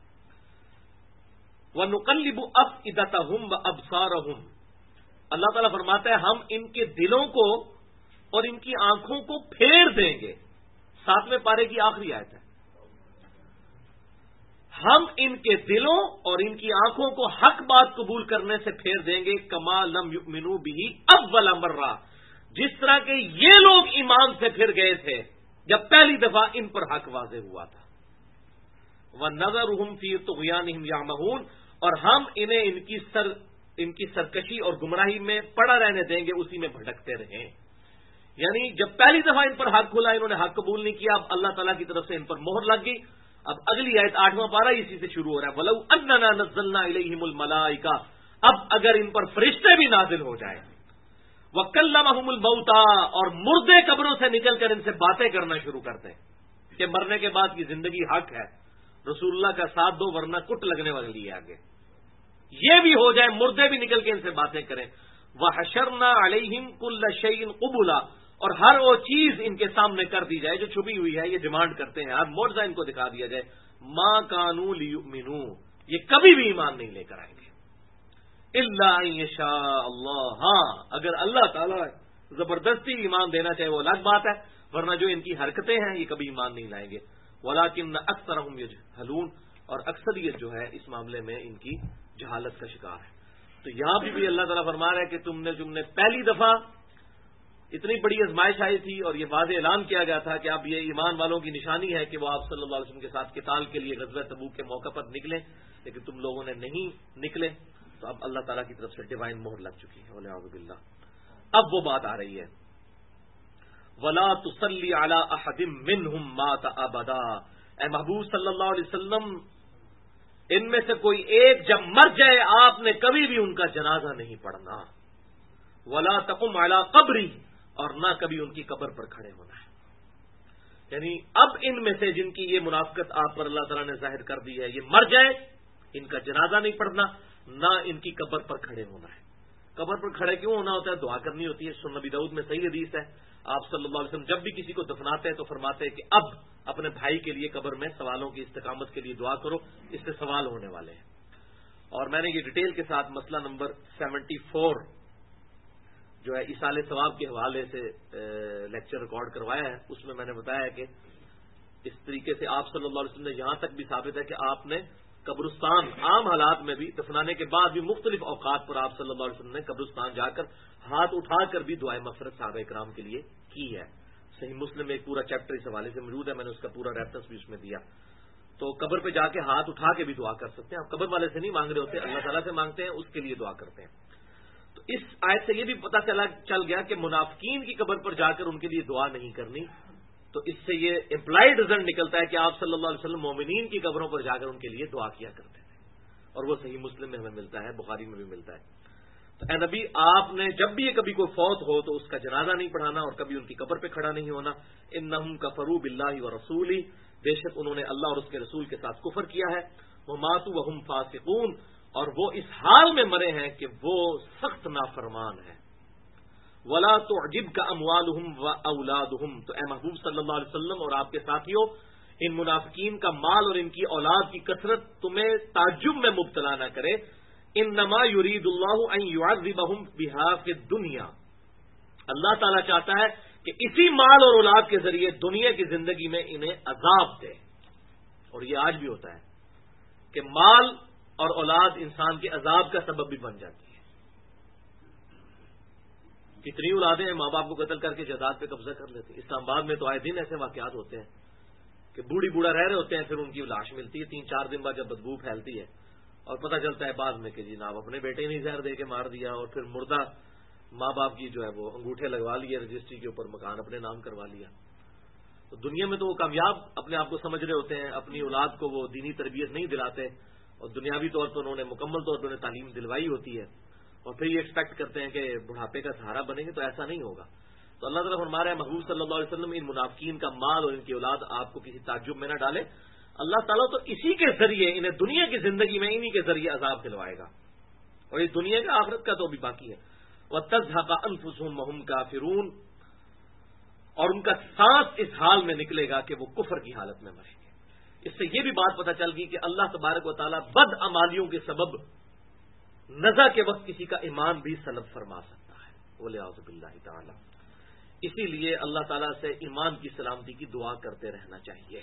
وَنُقَلِّبُ أَفْئِدَتَهُمْ وَأَبْصَارَهُمْ، اللہ تعالیٰ فرماتا ہے ہم ان کے دلوں کو اور ان کی آنکھوں کو پھیر دیں گے، 7ویں پارے کی آخری آیت ہے، ہم ان کے دلوں اور ان کی آنکھوں کو حق بات قبول کرنے سے پھیر دیں گے، کما لم یؤمنوا بہ اول مرہ، جس طرح کہ یہ لوگ ایمان سے پھر گئے تھے جب پہلی دفعہ ان پر حق واضح ہوا تھا۔ وَنَذَرُهُمْ فِي طُغْيَانِهِمْ يَعْمَهُونَ، اور ہم انہیں ان کی سرکشی اور گمراہی میں پڑا رہنے دیں گے، اسی میں بھٹکتے رہیں۔ یعنی جب پہلی دفعہ ان پر حق کھلا انہوں نے حق قبول نہیں کیا، اب اللہ تعالیٰ کی طرف سے ان پر مہر لگ گئی۔ اب اگلی آیت 8واں پارہ اسی سے شروع ہو رہا ہے، وَلَوْ أَنَّنَا نَزَّلْنَا إِلَيْهِمُ الْمَلَائِكَةَ، اب اگر ان پر فرشتے بھی نازل ہو جائیں، وَكَلَّمَهُمُ الْمَوْتَى، اور مردے قبروں سے نکل کر ان سے باتیں کرنا شروع کرتے ہیں کہ مرنے کے بعد کی زندگی حق ہے، رسول اللہ کا ساتھ دو ورنہ کٹ لگنے والی ہے آگے، یہ بھی ہو جائے، مردے بھی نکل کے ان سے باتیں کریں۔ وَحَشَرْنَا عَلَيْهِمْ كُلَّ شَيْءٍ قُبُلًا، اور ہر وہ چیز ان کے سامنے کر دی جائے جو چھپی ہوئی ہے، یہ ڈیمانڈ کرتے ہیں، ہر معجزہ ان کو دکھا دیا جائے، ما كانوا ليؤمنوا، یہ کبھی بھی ایمان نہیں لے کر آئیں گے، الا ان یشاء اللہ، ہاں اگر اللہ تعالیٰ زبردستی ایمان دینا چاہے وہ الگ بات ہے، ورنہ جو ان کی حرکتیں ہیں یہ کبھی ایمان نہیں لائیں گے۔ وَلَكِنَّ أَكْثَرَهُمْ يَجْهَلُونَ، اور اکثریت جو ہے اس معاملے میں ان کی جہالت کا شکار ہے۔ تو یہاں بھی اللہ تعالیٰ فرما رہا ہے کہ تم نے پہلی دفعہ اتنی بڑی آزمائش آئی تھی اور یہ واضح اعلان کیا گیا تھا کہ اب یہ ایمان والوں کی نشانی ہے کہ وہ آپ صلی اللہ علیہ وسلم کے ساتھ قتال کے لیے غزوہ تبوک کے موقع پر نکلیں، لیکن تم لوگوں نے نہیں نکلے، تو اب اللہ تعالیٰ کی طرف سے ڈیوائن مہر لگ چکی ہے، وَلِعَوْذُ بِاللَّہ۔ اب وہ بات آ رہی ہے، وَلَا تُصَلِّ عَلَىٰ أَحَدٍ مِّنْهُمْ مَاتَ أَبَدًا، اے محبوب صلی اللہ علیہ وسلم ان میں سے کوئی ایک جب مر جائے آپ نے کبھی بھی ان کا جنازہ نہیں پڑھنا، ولا تقم علی قبری، اور نہ کبھی ان کی قبر پر کھڑے ہونا ہے۔ یعنی اب ان میں سے جن کی یہ منافقت آپ پر اللہ تعالیٰ نے ظاہر کر دی ہے، یہ مر جائے، ان کا جنازہ نہیں پڑھنا، نہ ان کی قبر پر کھڑے ہونا ہے۔ قبر پر کھڑے کیوں ہونا ہوتا ہے؟ دعا کرنی ہوتی ہے۔ سنن نبی داؤد میں صحیح حدیث ہے، آپ صلی اللہ علیہ وسلم جب بھی کسی کو دفناتے ہیں تو فرماتے ہیں کہ اب اپنے بھائی کے لیے قبر میں سوالوں کی استقامت کے لیے دعا کرو، اس سے سوال ہونے والے ہیں۔ اور میں نے یہ ڈیٹیل کے ساتھ مسئلہ نمبر 74 جو ہے ایصال ثواب کے حوالے سے لیکچر ریکارڈ کروایا ہے، اس میں نے بتایا ہے کہ اس طریقے سے آپ صلی اللہ علیہ وسلم نے یہاں تک بھی ثابت ہے کہ آپ نے قبرستان عام حالات میں بھی دفنانے کے بعد بھی مختلف اوقات پر آپ صلی اللہ علیہ وسلم نے قبرستان جا کر ہاتھ اٹھا کر بھی دعائے مغفرت صحابہ کرام کے لیے کی ہے۔ صحیح مسلم میں ایک پورا چیپٹر اس حوالے سے موجود ہے، میں نے اس کا پورا ریفرنس بھی اس میں دیا۔ تو قبر پہ جا کے ہاتھ اٹھا کے بھی دعا کر سکتے ہیں، آپ قبر والے سے نہیں مانگ رہے ہوتے، اللہ تعالیٰ سے مانگتے ہیں، اس کے لیے دعا کرتے ہیں۔ تو اس آیت سے یہ بھی پتہ چل گیا کہ منافقین کی قبر پر جا کر ان کے لیے دعا نہیں کرنی، تو اس سے یہ امپلائڈ رزلٹ نکلتا ہے کہ آپ صلی اللہ علیہ وسلم مومنین کی قبروں پر جا کر ان کے لیے دعا کیا کرتے تھے، اور وہ صحیح مسلم میں ہمیں ملتا ہے، بخاری میں بھی ملتا ہے۔ تو اے نبی، آپ نے جب بھی یہ کبھی کوئی فوت ہو تو اس کا جنازہ نہیں پڑھانا اور کبھی ان کی قبر پہ کھڑا نہیں ہونا۔ انہم کفروا باللہ ورسولہ، بے شک انہوں نے اللہ اور اس کے رسول کے ساتھ کفر کیا ہے، وماتوا وہم فاسقون، اور وہ اس حال میں مرے ہیں کہ وہ سخت نافرمان ہیں۔ ولا تعجبک اموالہم واولادہم، تو اے محبوب صلی اللہ علیہ وسلم اور آپ کے ساتھیوں، ان منافقین کا مال اور ان کی اولاد کی کثرت تمہیں تعجب میں مبتلا نہ کرے۔ انما یرید اللہ ان یعذبہم بہا فی الدنیا، اللہ تعالیٰ چاہتا ہے کہ اسی مال اور اولاد کے ذریعے دنیا کی زندگی میں انہیں عذاب دے، اور یہ آج بھی ہوتا ہے کہ مال اور اولاد انسان کے عذاب کا سبب بھی بن جاتی ہے۔ کتنی اولادیں ہیں ماں باپ کو قتل کر کے جائیداد پہ قبضہ کر لیتے ہیں۔ اسلام آباد میں تو آئے دن ایسے واقعات ہوتے ہیں کہ بوڑھی بوڑھا رہ رہے ہوتے ہیں، پھر ان کی لاش ملتی ہے 3-4 دن بعد جب بدبو پھیلتی ہے، اور پتہ چلتا ہے بعد میں کہ جناب اپنے بیٹے نے زہر دے کے مار دیا، اور پھر مردہ ماں باپ کی جو ہے وہ انگوٹھے لگوا لیے رجسٹری کے اوپر، مکان اپنے نام کروا لیا۔ تو دنیا میں تو وہ کامیاب اپنے آپ کو سمجھ رہے ہوتے ہیں، اپنی اولاد کو وہ دینی تربیت نہیں دلاتے، اور دنیاوی طور پر انہوں نے مکمل طور پر تعلیم دلوائی ہوتی ہے، اور پھر یہ ایکسپیکٹ کرتے ہیں کہ بڑھاپے کا سہارا بنیں گے، تو ایسا نہیں ہوگا۔ تو اللہ تعالیٰ فرما رہا ہے محبوب صلی اللہ علیہ وسلم، ان منافقین کا مال اور ان کی اولاد آپ کو کسی تعجب میں نہ ڈالے، اللہ تعالیٰ تو اسی کے ذریعے انہیں دنیا کی زندگی میں انہی کے ذریعے عذاب دلوائے گا، اور یہ دنیا کا آخرت کا تو بھی باقی ہے۔ وَتَزْهَقَ أَنفُسُهُمْ وَهُمْ كَافِرُونَ، اور ان کا سانس اس حال میں نکلے گا کہ وہ کفر کی حالت میں مریں گے۔ اس سے یہ بھی بات پتہ چل گئی کہ اللہ تبارک و تعالیٰ بد عمالیوں کے سبب نزع کے وقت کسی کا ایمان بھی سلب فرما سکتا ہے، وَلِعَوْذُ بِاللَّهِ تَعَالَى۔ اسی لیے اللہ تعالیٰ سے ایمان کی سلامتی کی دعا کرتے رہنا چاہیے۔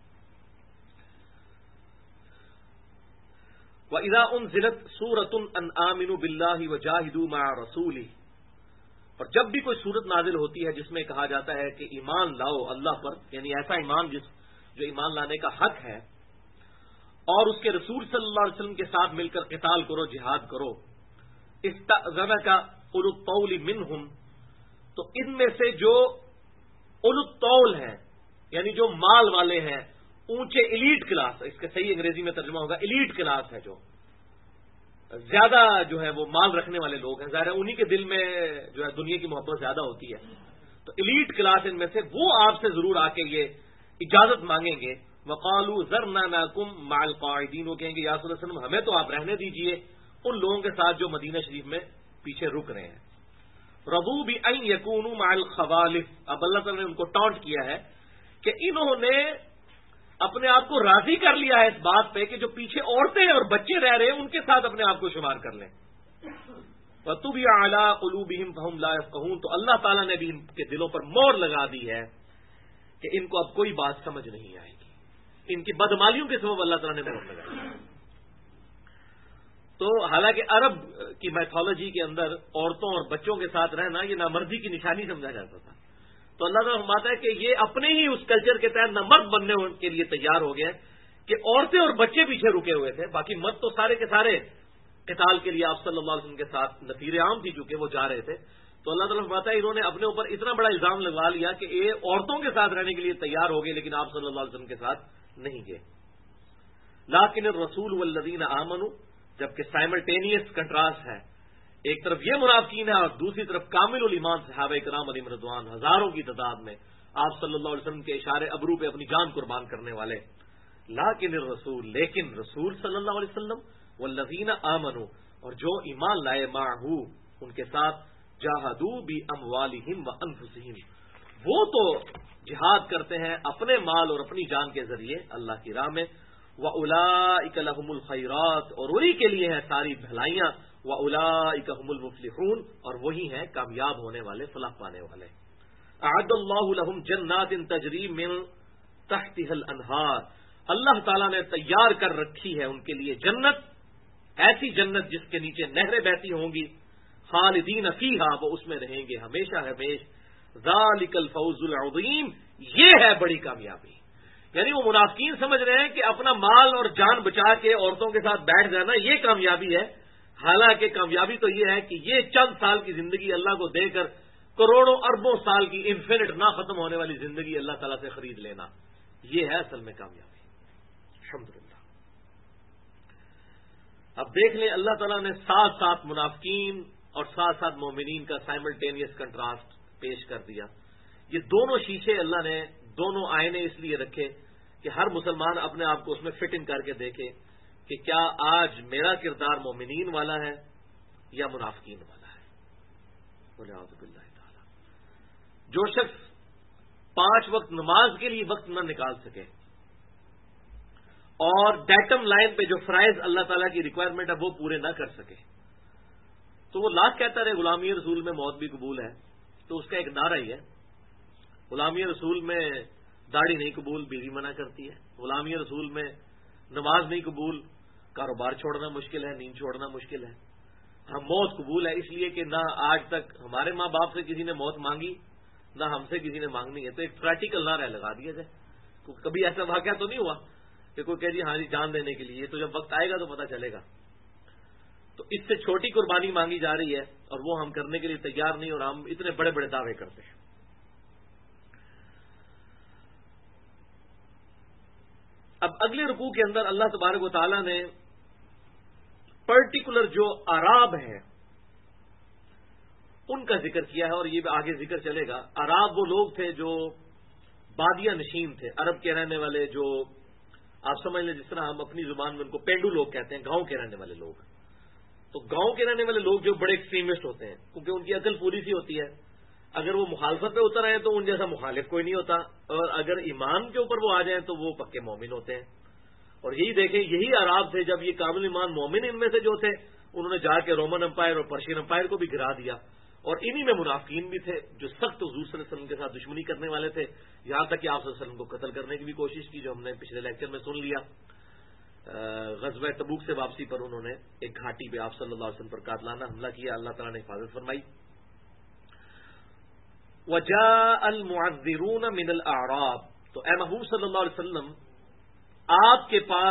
وَإِذَا أُنزِلَتْ سُورَةٌ أَنْ آمِنُوا بِاللَّهِ وَجَاهِدُوا مَعَ رَسُولِهِ، اور جب بھی کوئی صورت نازل ہوتی ہے جس میں کہا جاتا ہے کہ ایمان لاؤ اللہ پر، یعنی ایسا ایمان جو ایمان لانے کا حق ہے، اور اس کے رسول صلی اللہ علیہ وسلم کے ساتھ مل کر قتال کرو، جہاد کرو، استأذنک اولو الطول منہم، تو ان میں سے جو اولو الطول ہیں، یعنی جو مال والے ہیں، اونچے ایلیٹ کلاس، اس کا صحیح انگریزی میں ترجمہ ہوگا ایلیٹ کلاس ہے، جو زیادہ جو ہے وہ مال رکھنے والے لوگ ہیں، ظاہر ہے انہی کے دل میں جو ہے دنیا کی محبت زیادہ ہوتی ہے، تو ایلیٹ کلاس ان میں سے وہ آپ سے ضرور آ کے یہ اجازت مانگیں گے۔ وقالوا ذرنا معکم مع القاعدین، وہ کہیں گے یا رسول اللہ علیہ وسلم ہمیں تو آپ رہنے دیجئے ان لوگوں کے ساتھ جو مدینہ شریف میں پیچھے رک رہے ہیں۔ رضوا بأن یکونوا مع الخوالف، اب اللہ تعالیٰ نے ان کو ٹانٹ کیا ہے کہ انہوں نے اپنے آپ کو راضی کر لیا ہے اس بات پہ کہ جو پیچھے عورتیں اور بچے رہ رہے ہیں ان کے ساتھ اپنے آپ کو شمار کر لیں۔ وَطُبِعَ عَلَىٰ قُلُوبِهِمْ فَهُمْ لَا يَفْقَهُونَ، تو اللہ تعالیٰ نے بھی ان کے دلوں پر مہر لگا دی ہے کہ ان کو اب کوئی بات سمجھ نہیں آئے گی، ان کی بدعمالیوں کے سبب اللہ تعالیٰ نے مہر لگائی۔ تو حالانکہ عرب کی میتھولوجی کے اندر عورتوں اور بچوں کے ساتھ رہنا یہ نامردی کی نشانی سمجھا جاتا تھا، تو اللہ تعالیٰ فرماتا ہے کہ یہ اپنے ہی اس کلچر کے تحت نہ مرد بننے کے لیے تیار ہو گئے کہ عورتیں اور بچے پیچھے رکے ہوئے تھے، باقی مرد تو سارے کے سارے قتال کے لیے آپ صلی اللہ علیہ وسلم کے ساتھ نفیر عام تھی چونکہ وہ جا رہے تھے۔ تو اللہ تعالیٰ فرماتا ہے انہوں نے اپنے اوپر اتنا بڑا الزام لگوا لیا کہ یہ عورتوں کے ساتھ رہنے کے لیے تیار ہو گئے لیکن آپ صلی اللہ علیہ وسلم کے ساتھ نہیں گئے۔ لیکن الرسول والذین آمنوا، جبکہ سائملٹینیس کنٹراسٹ ہے، ایک طرف یہ منافقین ہے اور دوسری طرف کامل الایمان صحابہ کرام علیہم رضوان ہزاروں کی تعداد میں آپ صلی اللہ علیہ وسلم کے اشارے ابرو پہ اپنی جان قربان کرنے والے. لیکن الرسول، لیکن رسول صلی اللہ علیہ وسلم والذین آمنوا، اور جو ایمان لائے معہو ان کے ساتھ، جاہدوا باموالہم وانفسہم، وہ تو جہاد کرتے ہیں اپنے مال اور اپنی جان کے ذریعے اللہ کی راہ میں. وَأُولَئِكَ لَهُمُ الْخَيْرَاتُ، اور انہی کے لیے ہیں ساری بھلائیاں. وَأُولَئِكَ هُمُ الْمُفْلِحُونَ، اور وہی ہیں کامیاب ہونے والے، فلاح پانے والے. اعد اللہ لہم جنات تجری من تحتها الانہار، اللہ تعالیٰ نے تیار کر رکھی ہے ان کے لیے جنت، ایسی جنت جس کے نیچے نہریں بہتی ہوں گی. خالدین فیہا، وہ اس میں رہیں گے ہمیشہ ہمیش. ذالک الفوز العظیم، یہ ہے بڑی کامیابی. یعنی وہ منافقین سمجھ رہے ہیں کہ اپنا مال اور جان بچا کے عورتوں کے ساتھ بیٹھ جانا یہ کامیابی ہے، حالانکہ کامیابی تو یہ ہے کہ یہ چند سال کی زندگی اللہ کو دے کر کروڑوں اربوں سال کی انفینٹ نہ ختم ہونے والی زندگی اللہ تعالیٰ سے خرید لینا، یہ ہے اصل میں کامیابی. الحمدللہ. اب دیکھ لیں اللہ تعالیٰ نے ساتھ ساتھ منافقین اور ساتھ ساتھ مومنین کا سائملٹینیس کنٹراسٹ پیش کر دیا. یہ دونوں شیشے اللہ نے، دونوں آئینے اس لیے رکھے کہ ہر مسلمان اپنے آپ کو اس میں فٹ ان کر کے دیکھے کہ کیا آج میرا کردار مومنین والا ہے یا منافقین والا ہے. والعیاذ باللہ تعالی. جو شخص 5 وقت نماز کے لیے وقت نہ نکال سکے اور ڈیٹم لائن پہ جو فرائض اللہ تعالیٰ کی ریکوائرمنٹ ہے وہ پورے نہ کر سکے، تو وہ لاکھ کہتا رہے غلامی رسول میں موت بھی قبول ہے، تو اس کا ایک نعرہ ہی ہے. غلامی رسول میں داڑھی نہیں قبول، بیوی منع کرتی ہے. غلامی رسول میں نماز نہیں قبول، کاروبار چھوڑنا مشکل ہے، نیند چھوڑنا مشکل ہے. ہم موت قبول ہے اس لیے کہ نہ آج تک ہمارے ماں باپ سے کسی نے موت مانگی، نہ ہم سے کسی نے مانگنی ہے. تو ایک پریکٹیکل نعرہ لگا دیا جائے. کبھی ایسا واقعہ تو نہیں ہوا کہ کوئی کہہ جی ہاں جی جان دینے کے لیے، تو جب وقت آئے گا تو پتہ چلے گا. تو اس سے چھوٹی قربانی مانگی جا رہی ہے اور وہ ہم کرنے کے لیے تیار نہیں، اور ہم اتنے بڑے بڑے دعوے کرتے ہیں. اب اگلے رکوع کے اندر اللہ تبارک و تعالیٰ نے پرٹیکولر جو اعراب ہیں ان کا ذکر کیا ہے، اور یہ آگے ذکر چلے گا. اعراب وہ لوگ تھے جو بادیہ نشین تھے، عرب کے رہنے والے، جو آپ سمجھ لیں جس طرح ہم اپنی زبان میں ان کو پینڈو لوگ کہتے ہیں، گاؤں کے رہنے والے لوگ. تو گاؤں کے رہنے والے لوگ جو بڑے ایکسٹریمسٹ ہوتے ہیں، کیونکہ ان کی عقل پوری سی ہوتی ہے. اگر وہ مخالفت پہ اتر آئے تو ان جیسا مخالف کوئی نہیں ہوتا، اور اگر ایمان کے اوپر وہ آ جائیں تو وہ پکے مومن ہوتے ہیں. اور یہی دیکھیں، یہی اعراب تھے جب یہ کامل ایمان مومن ان میں سے جو تھے انہوں نے جا کے رومن امپائر اور پرشین امپائر کو بھی گرا دیا. اور انہی میں منافقین بھی تھے جو سخت حضور صلی اللہ علیہ وسلم کے ساتھ دشمنی کرنے والے تھے، یہاں تک کہ آپ صلی اللہ علیہ وسلم کو قتل کرنے کی بھی کوشش کی، جو ہم نے پچھلے لیکچر میں سن لیا. غزوہ تبوک سے واپسی پر انہوں نے ایک گھاٹی پہ آپ صلی اللہ علیہ وسلم پر قاتلانہ حملہ کیا، اللہ تعالیٰ نے حفاظت فرمائی. وَجَاءَ الْمُعَذِّرُونَ مِنَ الْأَعْرَابِ، تو اے محبوب صلی اللہ علیہ وسلم آپ کے پاس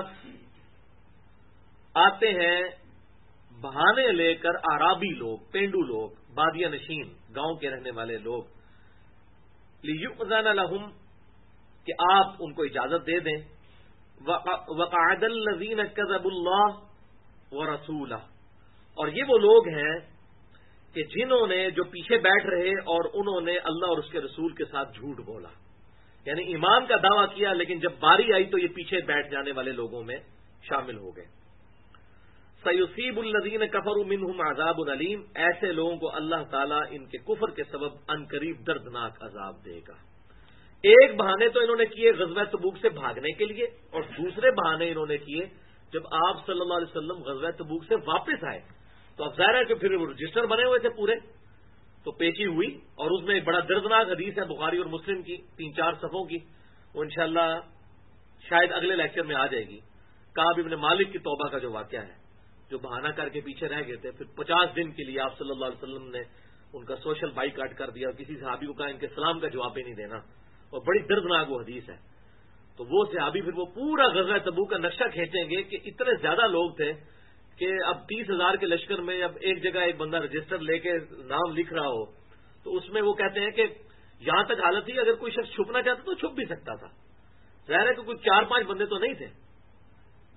آتے ہیں بہانے لے کر اعرابی لوگ، پینڈو لوگ، بادیہ نشین، گاؤں کے رہنے والے لوگ. لِيُؤْذَنَ لَهُمْ، کہ آپ ان کو اجازت دے دیں. وَقَعَدَ الَّذِينَ كَذَبُوا اللَّهَ وَرَسُولَهُ، اور یہ وہ لوگ ہیں کہ جنہوں نے جو پیچھے بیٹھ رہے اور انہوں نے اللہ اور اس کے رسول کے ساتھ جھوٹ بولا، یعنی ایمان کا دعویٰ کیا لیکن جب باری آئی تو یہ پیچھے بیٹھ جانے والے لوگوں میں شامل ہو گئے. سَيُصِيبُ الَّذِينَ كَفَرُوا مِنْهُمْ عَذَابٌ أَلِيمٌ، ایسے لوگوں کو اللہ تعالیٰ ان کے کفر کے سبب عنقریب دردناک عذاب دے گا. ایک بہانے تو انہوں نے کیے غزوہ تبوک سے بھاگنے کے لیے، اور دوسرے بہانے انہوں نے کیے جب آپ صلی اللہ علیہ وسلم غزوہ تبوک سے واپس آئے تو اب ظاہر ہے کہ پھر رجسٹر بنے ہوئے تھے پورے، تو پیشی ہوئی. اور اس میں ایک بڑا دردناک حدیث ہے بخاری اور مسلم کی 3-4 صفحوں کی، وہ انشاءاللہ شاید اگلے لیکچر میں آ جائے گی. کعب ابن مالک کی توبہ کا جو واقعہ ہے، جو بہانہ کر کے پیچھے رہ گئے تھے، پھر 50 دن کے لیے آپ صلی اللہ علیہ وسلم نے ان کا سوشل بائیکاٹ کر دیا اور کسی صحابی کو کہا ان کے سلام کا جواب ہی نہیں دینا، اور بڑی دردناک وہ حدیث ہے. تو وہ صحابی پھر وہ پورا غزوہ تبوک کا نقشہ کھینچیں گے کہ اتنے زیادہ لوگ تھے کہ اب 30,000 کے لشکر میں اب ایک جگہ ایک بندہ رجسٹر لے کے نام لکھ رہا ہو تو اس میں وہ کہتے ہیں کہ یہاں تک حالت تھی اگر کوئی شخص چھپنا چاہتا تو چھپ بھی سکتا تھا. ظاہر ہے کہ کوئی 4-5 بندے تو نہیں تھے،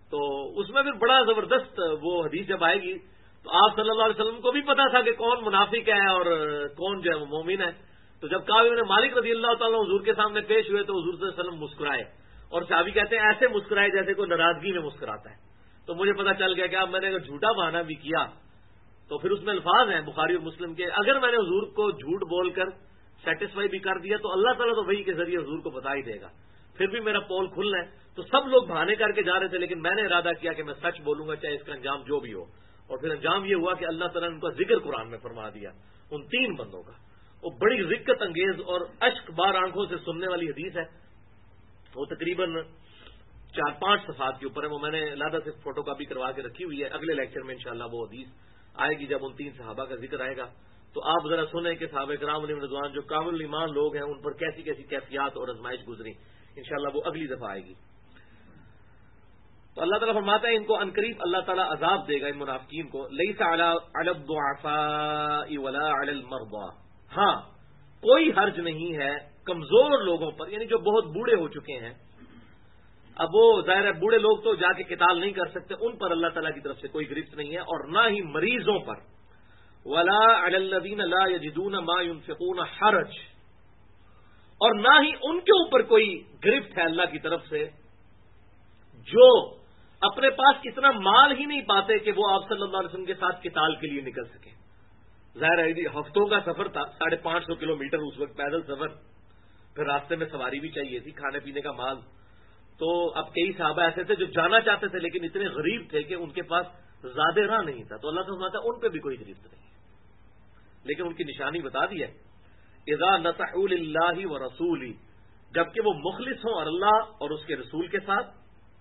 تو اس میں پھر بڑا زبردست وہ حدیث جب آئے گی تو آپ صلی اللہ علیہ وسلم کو بھی پتا تھا کہ کون منافق ہے اور کون جو ہے وہ مومن ہے. تو جب کعب بن مالک رضی اللہ تعالیٰ حضور کے سامنے پیش ہوئے تو حضور صلی اللہ علیہ وسلم مسکرائے, اور صحابی کہتے ہیں ایسے مسکرائے جیسے کوئی ناراضگی میں مسکراتا ہے. تو مجھے پتا چل گیا کہ اب میں نے اگر جھوٹا بہانا بھی کیا تو پھر اس میں الفاظ ہیں بخاری اور مسلم کے, اگر میں نے حضور کو جھوٹ بول کر سیٹسفائی بھی کر دیا تو اللہ تعالیٰ تو وحی کے ذریعے حضور کو بتا ہی دے گا, پھر بھی میرا پول کھلنا ہے. تو سب لوگ بہانے کر کے جا رہے تھے, لیکن میں نے ارادہ کیا کہ میں سچ بولوں گا چاہے اس کا انجام جو بھی ہو. اور پھر انجام یہ ہوا کہ اللہ تعالیٰ نے ان کا ذکر قرآن میں فرما دیا ان 3 بندوں کا. وہ بڑی رقت انگیز اور اشک بار آنکھوں سے سننے والی حدیث ہے. وہ تقریباً 4-5 صفحات کے اوپر ہے. وہ میں نے علیحدہ سے فوٹو کاپی کروا کے رکھی ہوئی ہے. اگلے لیکچر میں انشاءاللہ وہ حدیث آئے گی جب ان 3 صحابہ کا ذکر آئے گا. تو آپ ذرا سنیں کہ صحابہ کرام علیہم رضوان جو کامل ایمان لوگ ہیں ان پر کیسی کیسی کیفیات اور آزمائش گزری. انشاءاللہ وہ اگلی دفعہ آئے گی. تو اللہ تعالیٰ فرماتا ہے ان کو عنقریب اللہ تعالیٰ عذاب دے گا ان منافقین کو. لیس علی الضعفاء ولا علی المرضى, ہاں کوئی حرج نہیں ہے کمزور لوگوں پر, یعنی جو بہت بوڑھے ہو چکے ہیں. اب وہ ظاہر ہے بوڑھے لوگ تو جا کے قتال نہیں کر سکتے, ان پر اللہ تعالیٰ کی طرف سے کوئی گرفت نہیں ہے, اور نہ ہی مریضوں پر. ولا علی الذین لا یجدون ما ينفقون حرج, اور نہ ہی ان کے اوپر کوئی گرفت ہے اللہ کی طرف سے جو اپنے پاس اتنا مال ہی نہیں پاتے کہ وہ آپ صلی اللہ علیہ وسلم کے ساتھ قتال کے لیے نکل سکیں. ظاہر ہے ہفتوں کا سفر تھا, 550 کلومیٹر اس وقت پیدل سفر, پھر راستے میں سواری بھی چاہیے تھی, کھانے پینے کا مال. تو اب کئی صحابہ ایسے تھے جو جانا چاہتے تھے لیکن اتنے غریب تھے کہ ان کے پاس زیادہ راہ نہیں تھا. تو اللہ تعالیٰ فرماتا ہے ان پہ بھی کوئی گرفت نہیں ہے, لیکن ان کی نشانی بتا دی ہے. اذا نصحوا للہ ورسولہ, جبکہ وہ مخلص ہوں اور اللہ اور اس کے رسول کے ساتھ.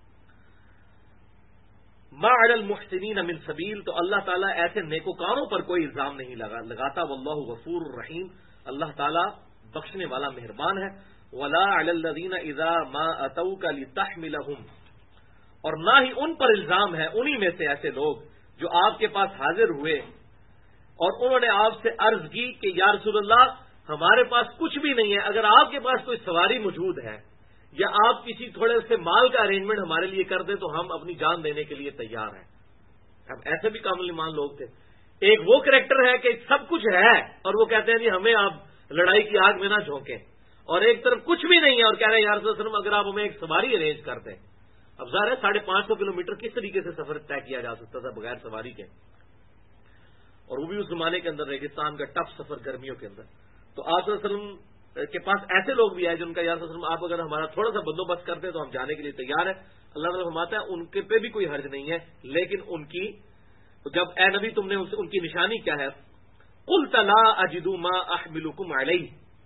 ما علی المحسنین من سبیل, تو اللہ تعالیٰ ایسے نیکوکاروں پر کوئی الزام نہیں لگاتا. واللہ غفور الرحیم, اللہ تعالیٰ بخشنے والا مہربان ہے. ولا علی الذین اذا ما اتوک لتحملہم, اور نہ ہی ان پر الزام ہے انہی میں سے ایسے لوگ جو آپ کے پاس حاضر ہوئے اور انہوں نے آپ سے عرض کی کہ یا رسول اللہ ہمارے پاس کچھ بھی نہیں ہے, اگر آپ کے پاس کوئی سواری موجود ہے یا آپ کسی تھوڑے سے مال کا ارینجمنٹ ہمارے لیے کر دیں تو ہم اپنی جان دینے کے لیے تیار ہیں. اب ایسے بھی کامل ایمان لوگ تھے. ایک وہ کریکٹر ہے کہ سب کچھ ہے اور وہ کہتے ہیں جی ہمیں آپ لڑائی کی آگ میں نہ جھونکیں, اور ایک طرف کچھ بھی نہیں ہے اور کہہ رہے ہیں یا رسول اللہ اگر آپ ہمیں ایک سواری ارینج کر دیں. اب ظاہر ہے 550 کلومیٹر کس طریقے سے سفر طے کیا جا سکتا تھا بغیر سواری کے, اور وہ بھی اس زمانے کے اندر ریگستان کا ٹف سفر گرمیوں کے اندر. تو آپ صلی اللہ علیہ وسلم کے پاس ایسے لوگ بھی آئے جن کا یا رسول اللہ آپ اگر ہمارا تھوڑا سا بندوبست کرتے ہیں تو ہم جانے کے لیے تیار ہیں. اللہ تعالیٰ فرماتا ہے ان کے پہ بھی کوئی حرج نہیں ہے, لیکن ان کی جب اے نبی تم نے ان کی نشانی کیا ہے, قلت لا اجد ما احملکم علیہ,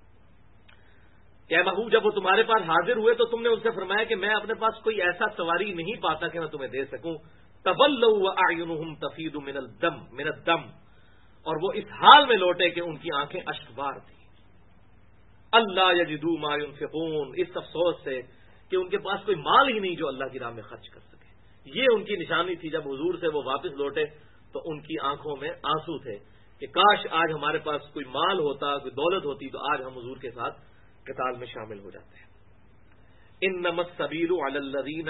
کہ محبوب جب وہ تمہارے پاس حاضر ہوئے تو تم نے ان سے فرمایا کہ میں اپنے پاس کوئی ایسا سواری نہیں پاتا کہ میں تمہیں دے سکوں. تولوا واعینہم تفیض من الدم, اور وہ اس حال میں لوٹے کہ ان کی آنکھیں اشکبار تھیں. اللہ یجدوا ما ينفقون, اس افسوس سے کہ ان کے پاس کوئی مال ہی نہیں جو اللہ کی راہ میں خرچ کر سکے. یہ ان کی نشانی تھی. جب حضور سے وہ واپس لوٹے تو ان کی آنکھوں میں آنسو تھے کہ کاش آج ہمارے پاس کوئی مال ہوتا, کوئی دولت ہوتی تو آج ہم حضور کے ساتھ قتال میں شامل ہو جاتے ہیں. انما السبیل علی الذین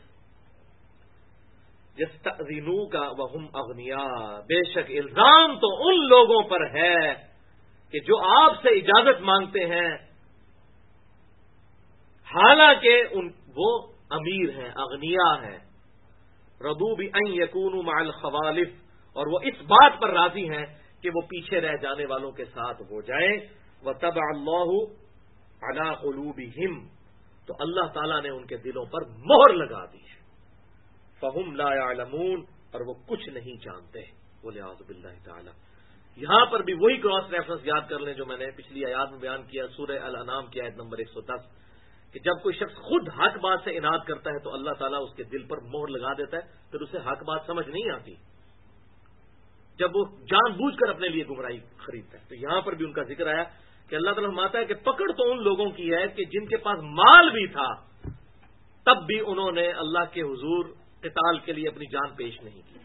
یستأذنوک وهم اغنیاء, بے شک الزام تو ان لوگوں پر ہے کہ جو آپ سے اجازت مانگتے ہیں حالانکہ وہ امیر ہیں, اغنیاء ہیں. رضوا بأن یکونوا مع الخوالف, اور وہ اس بات پر راضی ہیں کہ وہ پیچھے رہ جانے والوں کے ساتھ ہو جائیں. وطبع اللہ علی قلوبہم, تو اللہ تعالیٰ نے ان کے دلوں پر مہر لگا دی ہے. فہم لا یعلمون, اور وہ کچھ نہیں جانتے. والعیاذ باللہ تعالی. یہاں پر بھی وہی کراس ریفرنس یاد کر لیں جو میں نے پچھلی آیات میں بیان کیا, سورہ الانعام کی آیت نمبر 110, کہ جب کوئی شخص خود حق بات سے اناد کرتا ہے تو اللہ تعالیٰ اس کے دل پر مہر لگا دیتا ہے, پھر اسے حق بات سمجھ نہیں آتی جب وہ جان بوجھ کر اپنے لیے گمراہی خریدتا ہے. تو یہاں پر بھی ان کا ذکر آیا کہ اللہ تعالیٰ فرماتا ہے کہ پکڑ تو ان لوگوں کی ہے کہ جن کے پاس مال بھی تھا تب بھی انہوں نے اللہ کے حضور قتال کے لیے اپنی جان پیش نہیں کی.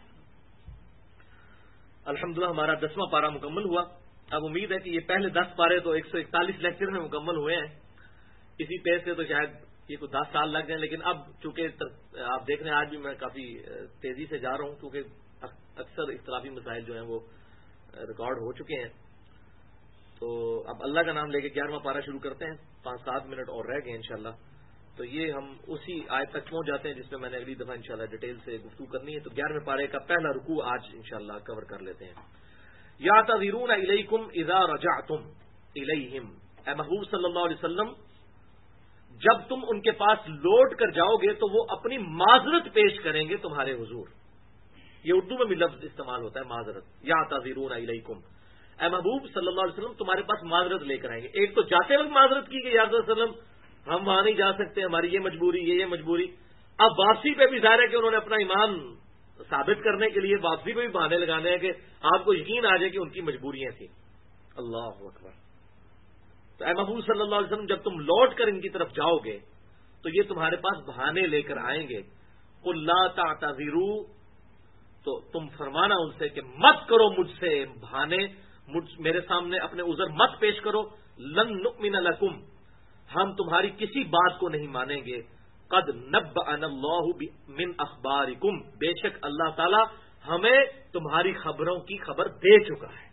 الحمدللہ ہمارا 10واں پارہ مکمل ہوا. اب امید ہے کہ یہ پہلے 10 پارے تو 141 لیکچر میں مکمل ہوئے ہیں. اسی پیس سے تو شاید یہ کوئی 10 سال لگ جائیں، لیکن اب چونکہ آپ دیکھ رہے ہیں آج بھی میں کافی تیزی سے جا رہا ہوں، کیونکہ اکثر اختلافی مسائل جو ہیں وہ ریکارڈ ہو چکے ہیں. تو اب اللہ کا نام لے کے 11واں پارہ شروع کرتے ہیں. 5-7 منٹ اور رہ گئے انشاءاللہ. تو یہ ہم اسی آیت تک پہنچ جاتے ہیں جس میں نے اگلی دفعہ انشاءاللہ ڈیٹیل سے گفتگو کرنی ہے. تو 11ویں پارے کا پہلا رکوع آج انشاءاللہ کور کر لیتے ہیں. یعتذرون الیکم اذا رجعتم الیہم، اے محبوب صلی اللہ علیہ وسلم جب تم ان کے پاس لوٹ کر جاؤ گے تو وہ اپنی معذرت پیش کریں گے تمہارے حضور. یہ اردو میں بھی لفظ استعمال ہوتا ہے معذرت. یعتذرون الیکم، اے محبوب صلی اللہ علیہ وسلم تمہارے پاس معذرت لے کر آئیں گے. ایک تو جاتے وقت معذرت کی کہ یا رسول اللہ علیہ وسلم ہم وہاں نہیں جا سکتے، ہماری یہ مجبوری یہ مجبوری. اب واپسی پہ بھی ظاہر ہے کہ انہوں نے اپنا ایمان ثابت کرنے کے لیے واپسی پہ بھی بہانے لگانے ہیں کہ آپ کو یقین آ جائے کہ ان کی مجبوریاں تھیں. اللہ اکبر. تو اے محبوب صلی اللہ علیہ وسلم جب تم لوٹ کر ان کی طرف جاؤ گے تو یہ تمہارے پاس بہانے لے کر آئیں گے. قل لا تعتذروا، تو تم فرمانا ان سے کہ مت کرو مجھ سے بہانے، میرے سامنے اپنے عذر مت پیش کرو. لن نؤمن لکم، ہم تمہاری کسی بات کو نہیں مانیں گے. قد نبأنا اللہ من اخبارکم، بے شک اللہ تعالی ہمیں تمہاری خبروں کی خبر دے چکا ہے.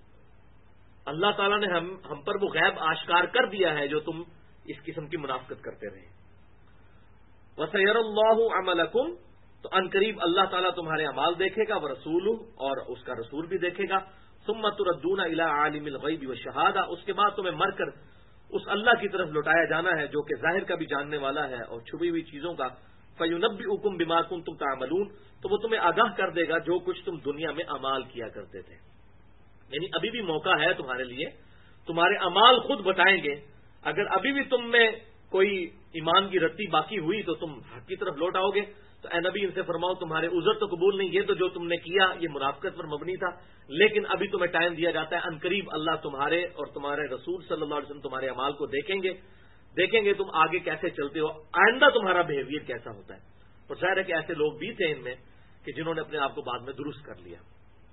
اللہ تعالیٰ نے ہم پر وہ غیب آشکار کر دیا ہے جو تم اس قسم کی منافقت کرتے رہے. وَسَيَرَ اللَّهُ عَمَلَكُمْ، تو ان قریب اللہ تعالیٰ تمہارے اعمال دیکھے گا، وَرَسُولُهُ، اور اس کا رسول بھی دیکھے گا. ثُمَّ تُرَدُّونَ إِلَىٰ عَالِمِ الْغَيْبِ وَالشَّهَادَةِ، اس کے بعد تمہیں مر کر اس اللہ کی طرف لوٹایا جانا ہے جو کہ ظاہر کا بھی جاننے والا ہے اور چھپی ہوئی چیزوں کا. فَيُنَبِّئُكُم بِمَا كُنتُمْ تَعْمَلُونَ، تو وہ تمہیں آگاہ کر دے گا جو کچھ تم دنیا میں اعمال کیا کرتے تھے. یعنی ابھی بھی موقع ہے تمہارے لیے، تمہارے اعمال خود بتائیں گے. اگر ابھی بھی تم میں کوئی ایمان کی رتی باقی ہوئی تو تم حق کی طرف لوٹ آؤ گے. تو اے نبی ان سے فرماؤ تمہارے عذر تو قبول نہیں، یہ تو جو تم نے کیا یہ منافقت پر مبنی تھا، لیکن ابھی تمہیں ٹائم دیا جاتا ہے. ان قریب اللہ تمہارے اور تمہارے رسول صلی اللہ علیہ وسلم تمہارے اعمال کو دیکھیں گے تم آگے کیسے چلتے ہو، آئندہ تمہارا بہیویئر کیسا ہوتا ہے. اور ظاہر ہے کہ ایسے لوگ بھی تھے ان میں کہ جنہوں نے اپنے آپ کو بعد میں درست کر لیا.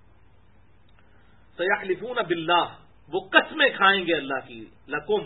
سیحلفون باللہ، وہ قسمیں کھائیں گے اللہ کی. لکم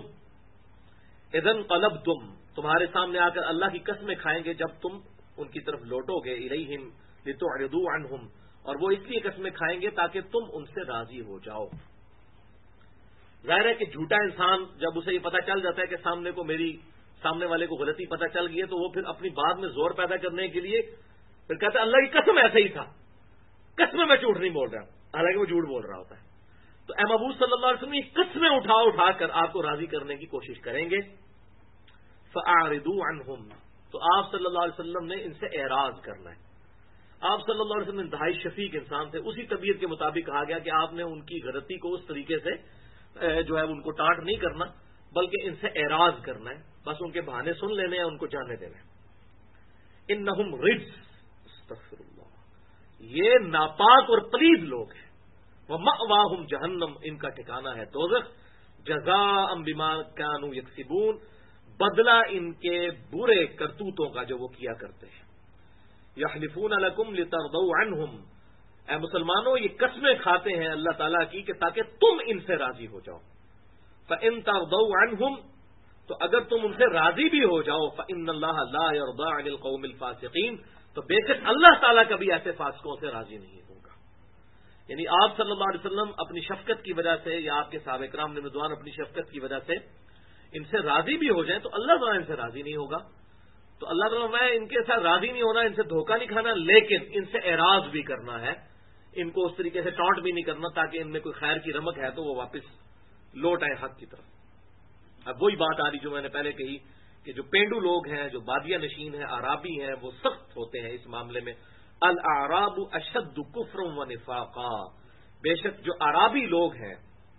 اذن قلبتم، تمہارے سامنے آ کر اللہ کی قسمیں کھائیں گے جب تم ان کی طرف لوٹو گے. الیہم لتعرضوا عنہم، اور وہ اس لیے قسمیں کھائیں گے تاکہ تم ان سے راضی ہو جاؤ. ظاہر ہے کہ جھوٹا انسان جب اسے یہ پتہ چل جاتا ہے کہ سامنے والے کو غلطی پتہ چل گئی ہے تو وہ پھر اپنی بات میں زور پیدا کرنے کے لیے پھر کہتا ہے اللہ کی قسم ایسا ہی تھا، قسم میں جھوٹ نہیں بول رہا، حالانکہ وہ جھوٹ بول رہا ہوتا ہے. تو اے محبوب صلی اللہ علیہ وسلم یہ قسمیں اٹھا کر آپ کو راضی کرنے کی کوشش کریں گے. فَأَعْرِضُوا عَنْهُمْ، تو آپ صلی اللہ علیہ وسلم نے ان سے اعراض کرنا ہے. آپ صلی اللہ علیہ وسلم انتہائی شفیق انسان تھے. اسی طبیعت کے مطابق کہا گیا کہ آپ نے ان کی غلطی کو اس طریقے سے جو ہے ان کو ٹانٹ نہیں کرنا بلکہ ان سے اعراض کرنا ہے. بس ان کے بہانے سن لینے ہیں، ان کو جانے دینا ہے. انہم رجس، استغفر اللہ، یہ ناپاک اور پلید لوگ ہیں. وَمَأْوَاهُمْ جَهَنَّمْ، ان کا ٹھکانہ ہے دوزخ. جَزَاءً بِمَا كَانُوا يَكْسِبُونَ، بدلہ ان کے برے کرتوتوں کا جو وہ کیا کرتے ہیں. يَحْلِفُونَ لَكُمْ لِتَرْضَوْا عَنْهُمْ، اے مسلمانوں یہ قسمیں کھاتے ہیں اللہ تعالیٰ کی کہ تاکہ تم ان سے راضی ہو جاؤ. فَإِن تَرْضَوْا عَنْهُمْ، تو اگر تم ان سے راضی بھی ہو جاؤ، فَإِنَّ اللَّهَ لَا يَرْضَىٰ عَنِ الْقَوْمِ الْفَاسِقِينَ، تو بے شک اللہ تعالیٰ کبھی ایسے فاسقوں سے راضی نہیں ہوگا. یعنی آپ صلی اللہ علیہ وسلم اپنی شفقت کی وجہ سے یا آپ کے صحابہ کرام رضوان اپنی شفقت کی وجہ سے ان سے راضی بھی ہو جائیں تو اللہ تعالیٰ ان سے راضی نہیں ہوگا. تو اللہ تعالیٰ میں ان کے ساتھ راضی نہیں ہونا، ان سے دھوکہ نہیں کھانا، لیکن ان سے اعراض بھی کرنا ہے، ان کو اس طریقے سے ٹانٹ بھی نہیں کرنا تاکہ ان میں کوئی خیر کی رمق ہے تو وہ واپس لوٹ آئے حق کی طرف. اب وہی بات آ رہی جو میں نے پہلے کہی کہ جو پینڈو لوگ ہیں، جو بادیہ نشین ہیں، اعرابی ہیں، وہ سخت ہوتے ہیں اس معاملے میں. الاعراب اشد کفرا و نفاقا، بے شک جو اعرابی لوگ ہیں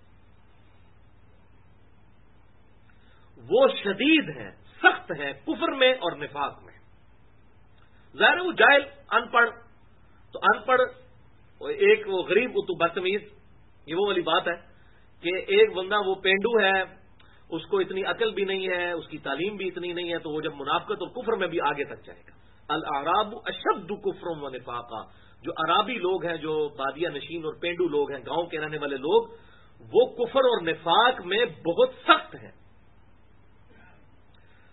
وہ شدید ہیں، سخت ہیں کفر میں اور نفاق میں. ظاہر وہ جاہل ان پڑھ، تو ان پڑھ ایک وہ غریب تو بدتمیز، یہ وہ والی بات ہے کہ ایک بندہ وہ پینڈو ہے، اس کو اتنی عقل بھی نہیں ہے، اس کی تعلیم بھی اتنی نہیں ہے، تو وہ جب منافقت اور کفر میں بھی آگے تک جائے گا. الاعراب اشد کفر و نفاقا، جو عرابی لوگ ہیں، جو بادیہ نشین اور پینڈو لوگ ہیں، گاؤں کے رہنے والے لوگ، وہ کفر اور نفاق میں بہت سخت ہیں.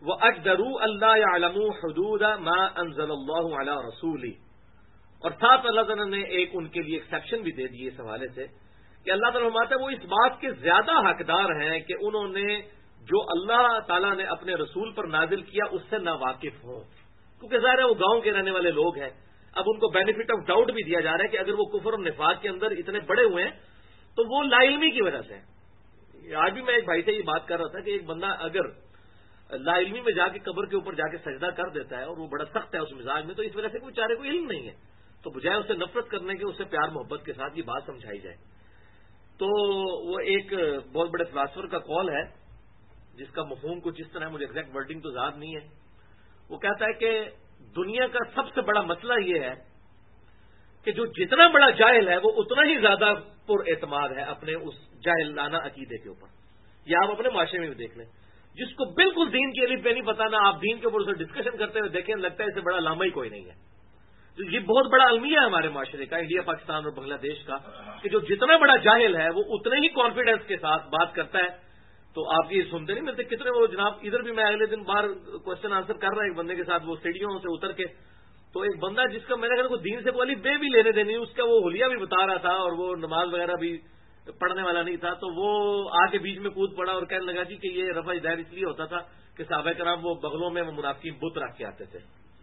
وَأَجْدَرُوا أَلَّا يَعْلَمُوا حُدُودَ مَا أَنزَلَ اللَّهُ عَلَى رَسُولِهِ، اور ساتھ اللہ تعالیٰ نے ایک ان کے لیے ایکسیپشن بھی دے دی اس حوالے سے کہ اللہ تعالیٰ فرماتا ہے وہ اس بات کے زیادہ حقدار ہیں کہ انہوں نے جو اللہ تعالیٰ نے اپنے رسول پر نازل کیا اس سے ناواقف ہوں، کیونکہ ظاہر ہے وہ گاؤں کے رہنے والے لوگ ہیں. اب ان کو بینیفٹ آف ڈاؤٹ بھی دیا جا رہا ہے کہ اگر وہ کفر اور نفاق کے اندر اتنے بڑے ہوئے ہیں تو وہ لا علمی کی وجہ سے. آج بھی میں ایک بھائی سے یہ بات کر رہا تھا کہ ایک بندہ اگر لا علمی میں جا کے قبر کے اوپر جا کے سجدہ کر دیتا ہے اور وہ بڑا سخت ہے اس مزاج میں، تو اس وجہ سے کوئی چارے کو علم نہیں ہے، تو بجائے اسے نفرت کرنے کے اسے پیار محبت کے ساتھ یہ بات سمجھائی جائے. تو وہ ایک بہت بڑے فلاسفر کا قول ہے جس کا مفہوم کچھ اس طرح، مجھے ایگزیکٹ ورڈنگ تو یاد نہیں ہے. وہ کہتا ہے کہ دنیا کا سب سے بڑا مسئلہ یہ ہے کہ جو جتنا بڑا جاہل ہے وہ اتنا ہی زیادہ پر اعتماد ہے اپنے اس جاہلانہ عقیدے کے اوپر. یا آپ اپنے معاشرے میں بھی دیکھ لیں، جس کو بالکل دین کی الف بے نہیں پتا نا، آپ دین کے اوپر اسے ڈسکشن کرتے ہوئے دیکھیں لگتا ہے اس سے بڑا علامہ ہی کوئی نہیں ہے. یہ بہت بڑا المیہ ہے ہمارے معاشرے کا، انڈیا پاکستان اور بنگلہ دیش کا، کہ جو جتنا بڑا جاہل ہے وہ اتنے ہی کانفیڈنس کے ساتھ بات کرتا ہے. تو آپ یہ سنتے نہیں ملتے کتنے وہ جناب، ادھر بھی میں اگلے دن باہر کوشچن آنسر کر رہا ہوں ایک بندے کے ساتھ، وہ سیڑھیوں سے اتر کے، تو ایک بندہ جس کا میں نے کہا دین سے کوئی بے بھی لینے دینی، اس کا وہ حلیہ بھی بتا رہا تھا اور وہ نماز وغیرہ بھی پڑھنے والا نہیں تھا، تو وہ آ کے بیچ میں کود پڑا اور کہنے لگا جی کہ یہ رفع دائر اس لیے ہوتا تھا کہ صحابہ کرام وہ بغلوں میں وہ منافقین بت رکھ کے آتے تھے،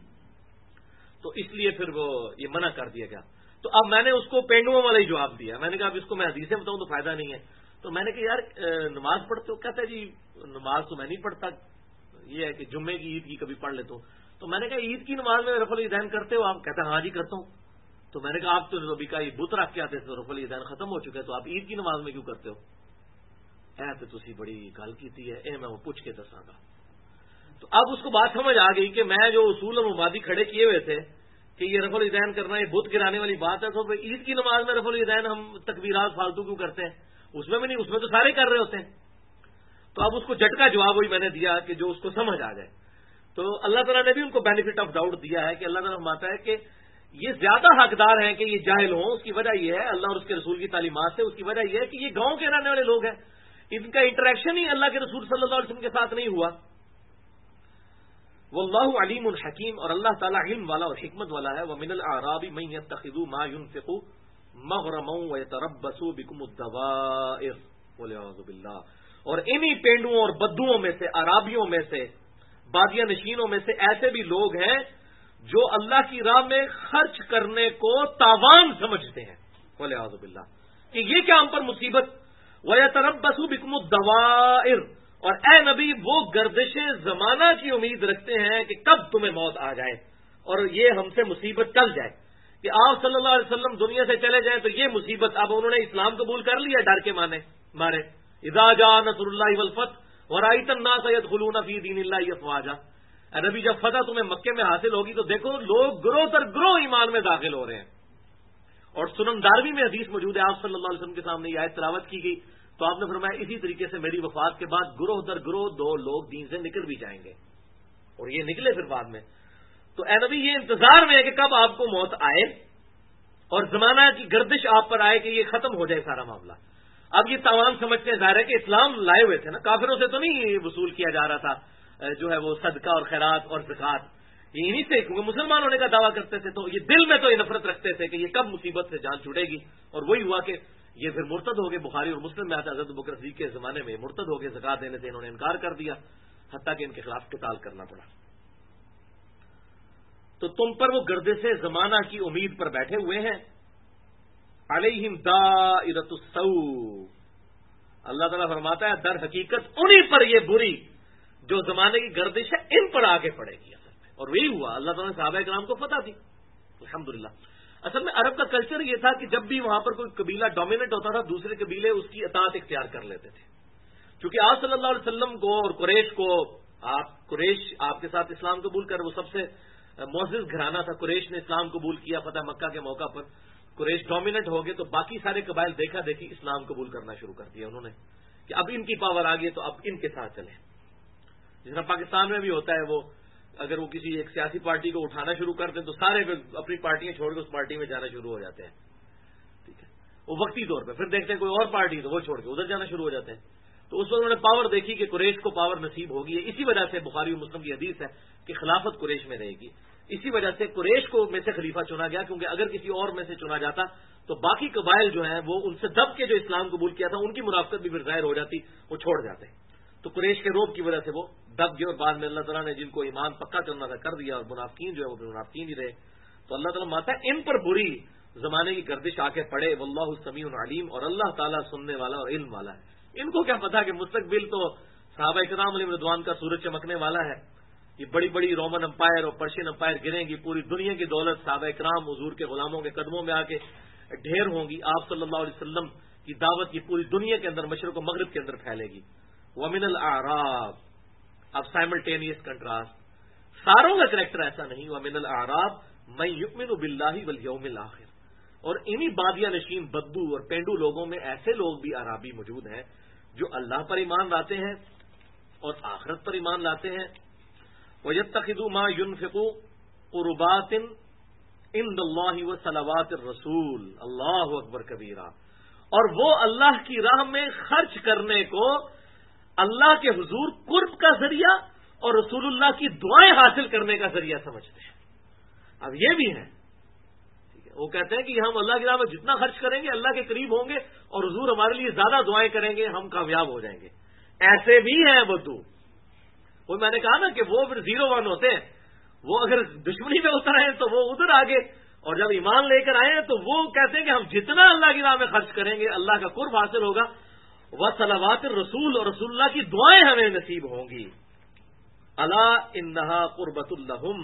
تو اس لیے پھر وہ یہ منع کر دیا گیا. تو اب میں نے اس کو پینڈوؤں والا ہی جواب دیا. میں نے کہا اب اس کو میں حدیثیں بتاؤں تو فائدہ نہیں ہے. تو میں نے کہا یار نماز پڑھتے ہو؟ کہتا ہے جی نماز تو میں نہیں پڑھتا، یہ ہے کہ جمعے کی عید کی کبھی پڑھ لیتا ہوں. تو میں نے کہا عید کی نماز میں رفع الیدین کرتے ہو آپ؟ کہتا ہے ہاں جی کرتا ہوں. تو میں نے کہا آپ تو نبی کا یہ بت رکھ کے آتے تھے، رفع الیدین ختم ہو چکے، تو آپ عید کی نماز میں کیوں کرتے ہو؟ تو تسی بڑی گل کی ہے، میں وہ پوچھ کے دساں گا. تو اب اس کو بات سمجھ آ گئی کہ میں جو اصول اور مبادی کھڑے کیے ہوئے تھے کہ یہ رفع الیدین کرنا یہ بت گرانے والی بات ہے، تو عید کی نماز میں رفع الیدین ہم تکبیرات فالتو کیوں کرتے ہیں؟ اس میں بھی نہیں، اس میں تو سارے کر رہے ہوتے ہیں. تو اب اس کو جھٹکا جواب وہی میں نے دیا کہ جو اس کو سمجھ آ جائے. تو اللہ تعالیٰ نے بھی ان کو بینیفٹ آف ڈاؤٹ دیا ہے کہ اللہ تعالیٰ فرماتا ہے کہ یہ زیادہ حقدار ہیں کہ یہ جاہل ہوں. اس کی وجہ یہ ہے اللہ اور اس کے رسول کی تعلیمات سے، اس کی وجہ یہ ہے کہ یہ گاؤں کے رہنے والے لوگ ہیں، ان کا انٹریکشن ہی اللہ کے رسول صلی اللہ علیہ وسلم کے ساتھ نہیں ہوا. واللہ علیم الحکیم، اور اللہ تعالیٰ علم والا اور حکمت والا ہے. ومن الاعراب من يتخذ ما ينفق مغرما ويتربص بكم الدوائر والعیاذ باللہ، اور انہی پینڈوں اور بدوؤں میں سے، عرابیوں میں سے، بادیہ نشینوں میں سے ایسے بھی لوگ ہیں جو اللہ کی راہ میں خرچ کرنے کو تاوان سمجھتے ہیں، والعیاذ باللہ، کہ یہ کیا ہم پر مصیبت. وَيَتَرَبَّصُ بِكُمُ الدَّوَائِرُ، اور اے نبی وہ گردش زمانہ کی امید رکھتے ہیں کہ کب تمہیں موت آ جائے اور یہ ہم سے مصیبت ٹل جائے، کہ آپ صلی اللہ علیہ وسلم دنیا سے چلے جائیں تو یہ مصیبت. اب انہوں نے اسلام قبول کر لیا ڈر کے مارے. اذا جاء نصر اللہ والفتح ورأیت الناس يدخلون فی دین اللہ افواجا، نبی جب فتح تمہیں مکے میں حاصل ہوگی تو دیکھو لوگ گروہ در گروہ ایمان میں داخل ہو رہے ہیں. اور سنن داروی میں حدیث موجود ہے، آپ صلی اللہ علیہ وسلم کے سامنے یہ آیت تلاوت کی گئی تو آپ نے فرمایا اسی طریقے سے میری وفات کے بعد گروہ در گروہ دو لوگ دین سے نکل بھی جائیں گے، اور یہ نکلے پھر بعد میں. تو اے نبی یہ انتظار میں ہے کہ کب آپ کو موت آئے اور زمانہ کی گردش آپ پر آئے کہ یہ ختم ہو جائے سارا معاملہ. اب یہ تاوان سمجھتے ہیں، ظاہر ہے کہ اسلام لائے ہوئے تھے نا، کافروں سے تو نہیں وصول کیا جا رہا تھا جو ہے وہ صدقہ اور خیرات اور زکات، یہ انہیں سے کیونکہ مسلمان ہونے کا دعویٰ کرتے تھے، تو یہ دل میں تو یہ نفرت رکھتے تھے کہ یہ کب مصیبت سے جان چھوڑے گی. اور وہی ہوا کہ یہ پھر مرتد ہو گئے. بخاری اور مسلم میں آتا ہے حضرت ابوبکر صدیق کے زمانے میں مرتد ہو گئے، زکات دینے سے انہوں نے انکار کر دیا، حتیٰ کہ ان کے خلاف قتال کرنا پڑا. تو تم پر وہ گردش زمانہ کی امید پر بیٹھے ہوئے ہیں. علیہم دائرۃ السوء، اللہ تعالیٰ فرماتا ہے در حقیقت انہی پر یہ بری جو زمانے کی گردش ہے ان پر آگے پڑے گی اصل میں. اور وہی ہوا، اللہ تعالیٰ نے صحابہ کرام کو فتح دی الحمدللہ. اصل میں عرب کا کلچر یہ تھا کہ جب بھی وہاں پر کوئی قبیلہ ڈومیننٹ ہوتا تھا دوسرے قبیلے اس کی اطاعت اختیار کر لیتے تھے. چونکہ آپ صلی اللہ علیہ وسلم کو اور قریش کو، قریش آپ کے ساتھ اسلام قبول کر، وہ سب سے معزز گھرانہ تھا. قریش نے اسلام قبول کیا فتح مکہ کے موقع پر، قریش ڈومیننٹ ہو گئے تو باقی سارے قبائل دیکھا دیکھی اسلام قبول کرنا شروع کر دیا انہوں نے کہ اب ان کی پاور آ گئی تو اب ان کے ساتھ چلیں. جس طرح پاکستان میں بھی ہوتا ہے، وہ اگر وہ کسی ایک سیاسی پارٹی کو اٹھانا شروع کر دیں تو سارے اپنی پارٹیاں چھوڑ کے اس پارٹی میں جانا شروع ہو جاتے ہیں. ٹھیک ہے، وہ وقتی طور پہ، پھر دیکھتے ہیں کوئی اور پارٹی تو وہ چھوڑ کے ادھر جانا شروع ہو جاتے ہیں. تو اس وقت انہوں نے پاور دیکھی کہ قریش کو پاور نصیب ہوگی. اسی وجہ سے بخاری و مسلم کی حدیث ہے کہ خلافت قریش میں رہے گی. اسی وجہ سے قریش کو میں سے خلیفہ چنا گیا, کیونکہ اگر کسی اور میں سے چنا جاتا تو باقی قبائل جو ہیں وہ ان سے دب کے جو اسلام قبول کیا تھا ان کی منافقت بھی پھر ظاہر ہو جاتی, وہ چھوڑ جاتے. تو قریش کے روب کی وجہ سے وہ دب گئے, اور بعد میں اللہ تعالیٰ نے جن کو ایمان پکا کرنا تھا کر دیا, اور منافقین جو ہے وہ منافقین ہی رہے. تو اللہ تعالیٰ ماتا ان پر بری زمانے کی گردش آ کے پڑے. واللہ سمیع علیم, اور اللہ تعالیٰ سننے والا اور علم والا ہے. ان کو کیا پتا کہ مستقبل تو صحابہ کرام علیہم رضوان کا سورج چمکنے والا ہے. یہ بڑی بڑی رومن امپائر اور پرشین امپائر گریں گی, پوری دنیا کی دولت صحابہ کرام حضور کے غلاموں کے قدموں میں آ کے ڈھیر ہوں گی. آپ صلی اللہ علیہ وسلم کی دعوت کی پوری دنیا کے اندر, مشرق و مغرب کے اندر پھیلے گی. ومن الاعراب, اب سائملٹینیس کنٹراسٹ, ساروں کا کریکٹر ایسا نہیں. ومن الاعراب من یؤمن باللہ والیوم الاخر, اور انہی بادیہ نشین بدو اور پینڈو لوگوں میں ایسے لوگ بھی اعرابی موجود ہیں جو اللہ پر ایمان لاتے ہیں اور آخرت پر ایمان لاتے ہیں. وَيَتَّخِذُوا مَا يُنْفِقُوا قُرُبَاتٍ عِنْدَ اللَّهِ وَصَلَوَاتِ الرَّسُولِ, اللہ اکبر کبیرہ, اور وہ اللہ کی راہ میں خرچ کرنے کو اللہ کے حضور قرب کا ذریعہ اور رسول اللہ کی دعائیں حاصل کرنے کا ذریعہ سمجھتے ہیں. اب یہ بھی ہے, وہ کہتے ہیں کہ ہم اللہ کی راہ میں جتنا خرچ کریں گے اللہ کے قریب ہوں گے, اور حضور ہمارے لیے زیادہ دعائیں کریں گے, ہم کامیاب ہو جائیں گے. ایسے بھی ہیں بدو. وہ میں نے کہا نا کہ وہ پھر 0-1 ہوتے ہیں. وہ اگر دشمنی میں اتر آئے تو وہ ادھر آگے, اور جب ایمان لے کر آئے تو وہ کہتے ہیں کہ ہم جتنا اللہ کی راہ میں خرچ کریں گے اللہ کا قرب حاصل ہوگا. وصلوات الرسول, اور رسول اللہ کی دعائیں ہمیں نصیب ہوں گی. الا انہا قربۃ لہم,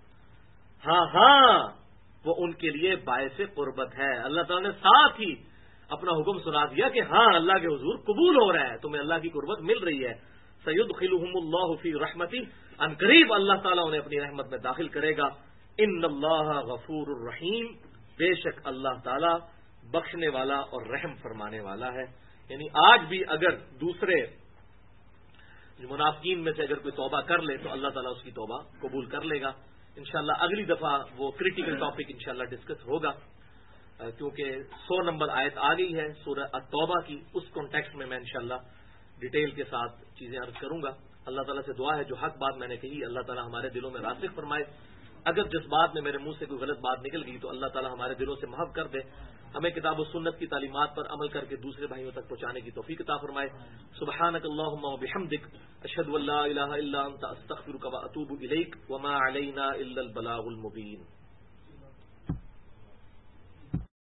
ہاں وہ ان کے لیے باعث قربت ہے. اللہ تعالیٰ نے ساتھ ہی اپنا حکم سنا دیا کہ ہاں اللہ کے حضور قبول ہو رہا ہے, تمہیں اللہ کی قربت مل رہی ہے. سیدخلہم اللہ فی رحمتہ, ان قریب اللہ تعالیٰ انہیں اپنی رحمت میں داخل کرے گا. ان اللہ غفور الرحیم, بے شک اللہ تعالیٰ بخشنے والا اور رحم فرمانے والا ہے. یعنی آج بھی اگر دوسرے منافقین میں سے اگر کوئی توبہ کر لے تو اللہ تعالیٰ اس کی توبہ قبول کر لے گا. انشاءاللہ اگلی دفعہ وہ کریٹیکل ٹاپک انشاءاللہ ڈسکس ہوگا, کیونکہ 100 نمبر آیت آ گئی ہے سورہ التوبہ کی. اس کانٹیکسٹ میں انشاءاللہ ڈیٹیل کے ساتھ چیزیں عرض کروں گا. اللہ تعالیٰ سے دعا ہے جو حق بات میں نے کہی اللہ تعالیٰ ہمارے دلوں میں راسخ فرمائے. اگر جس بات میں میرے منہ سے کوئی غلط بات نکل گئی تو اللہ تعالیٰ ہمارے دلوں سے محو کر دے. ہمیں کتاب و سنت کی تعلیمات پر عمل کر کے دوسرے بھائیوں تک پہنچانے کی توفیق عطا فرمائے. سبحانک اللہم و بحمدک, اشہد ان لا الہ الا انت, استغفرک و اتوب الیک, وما علینا الا البلاغ المبین.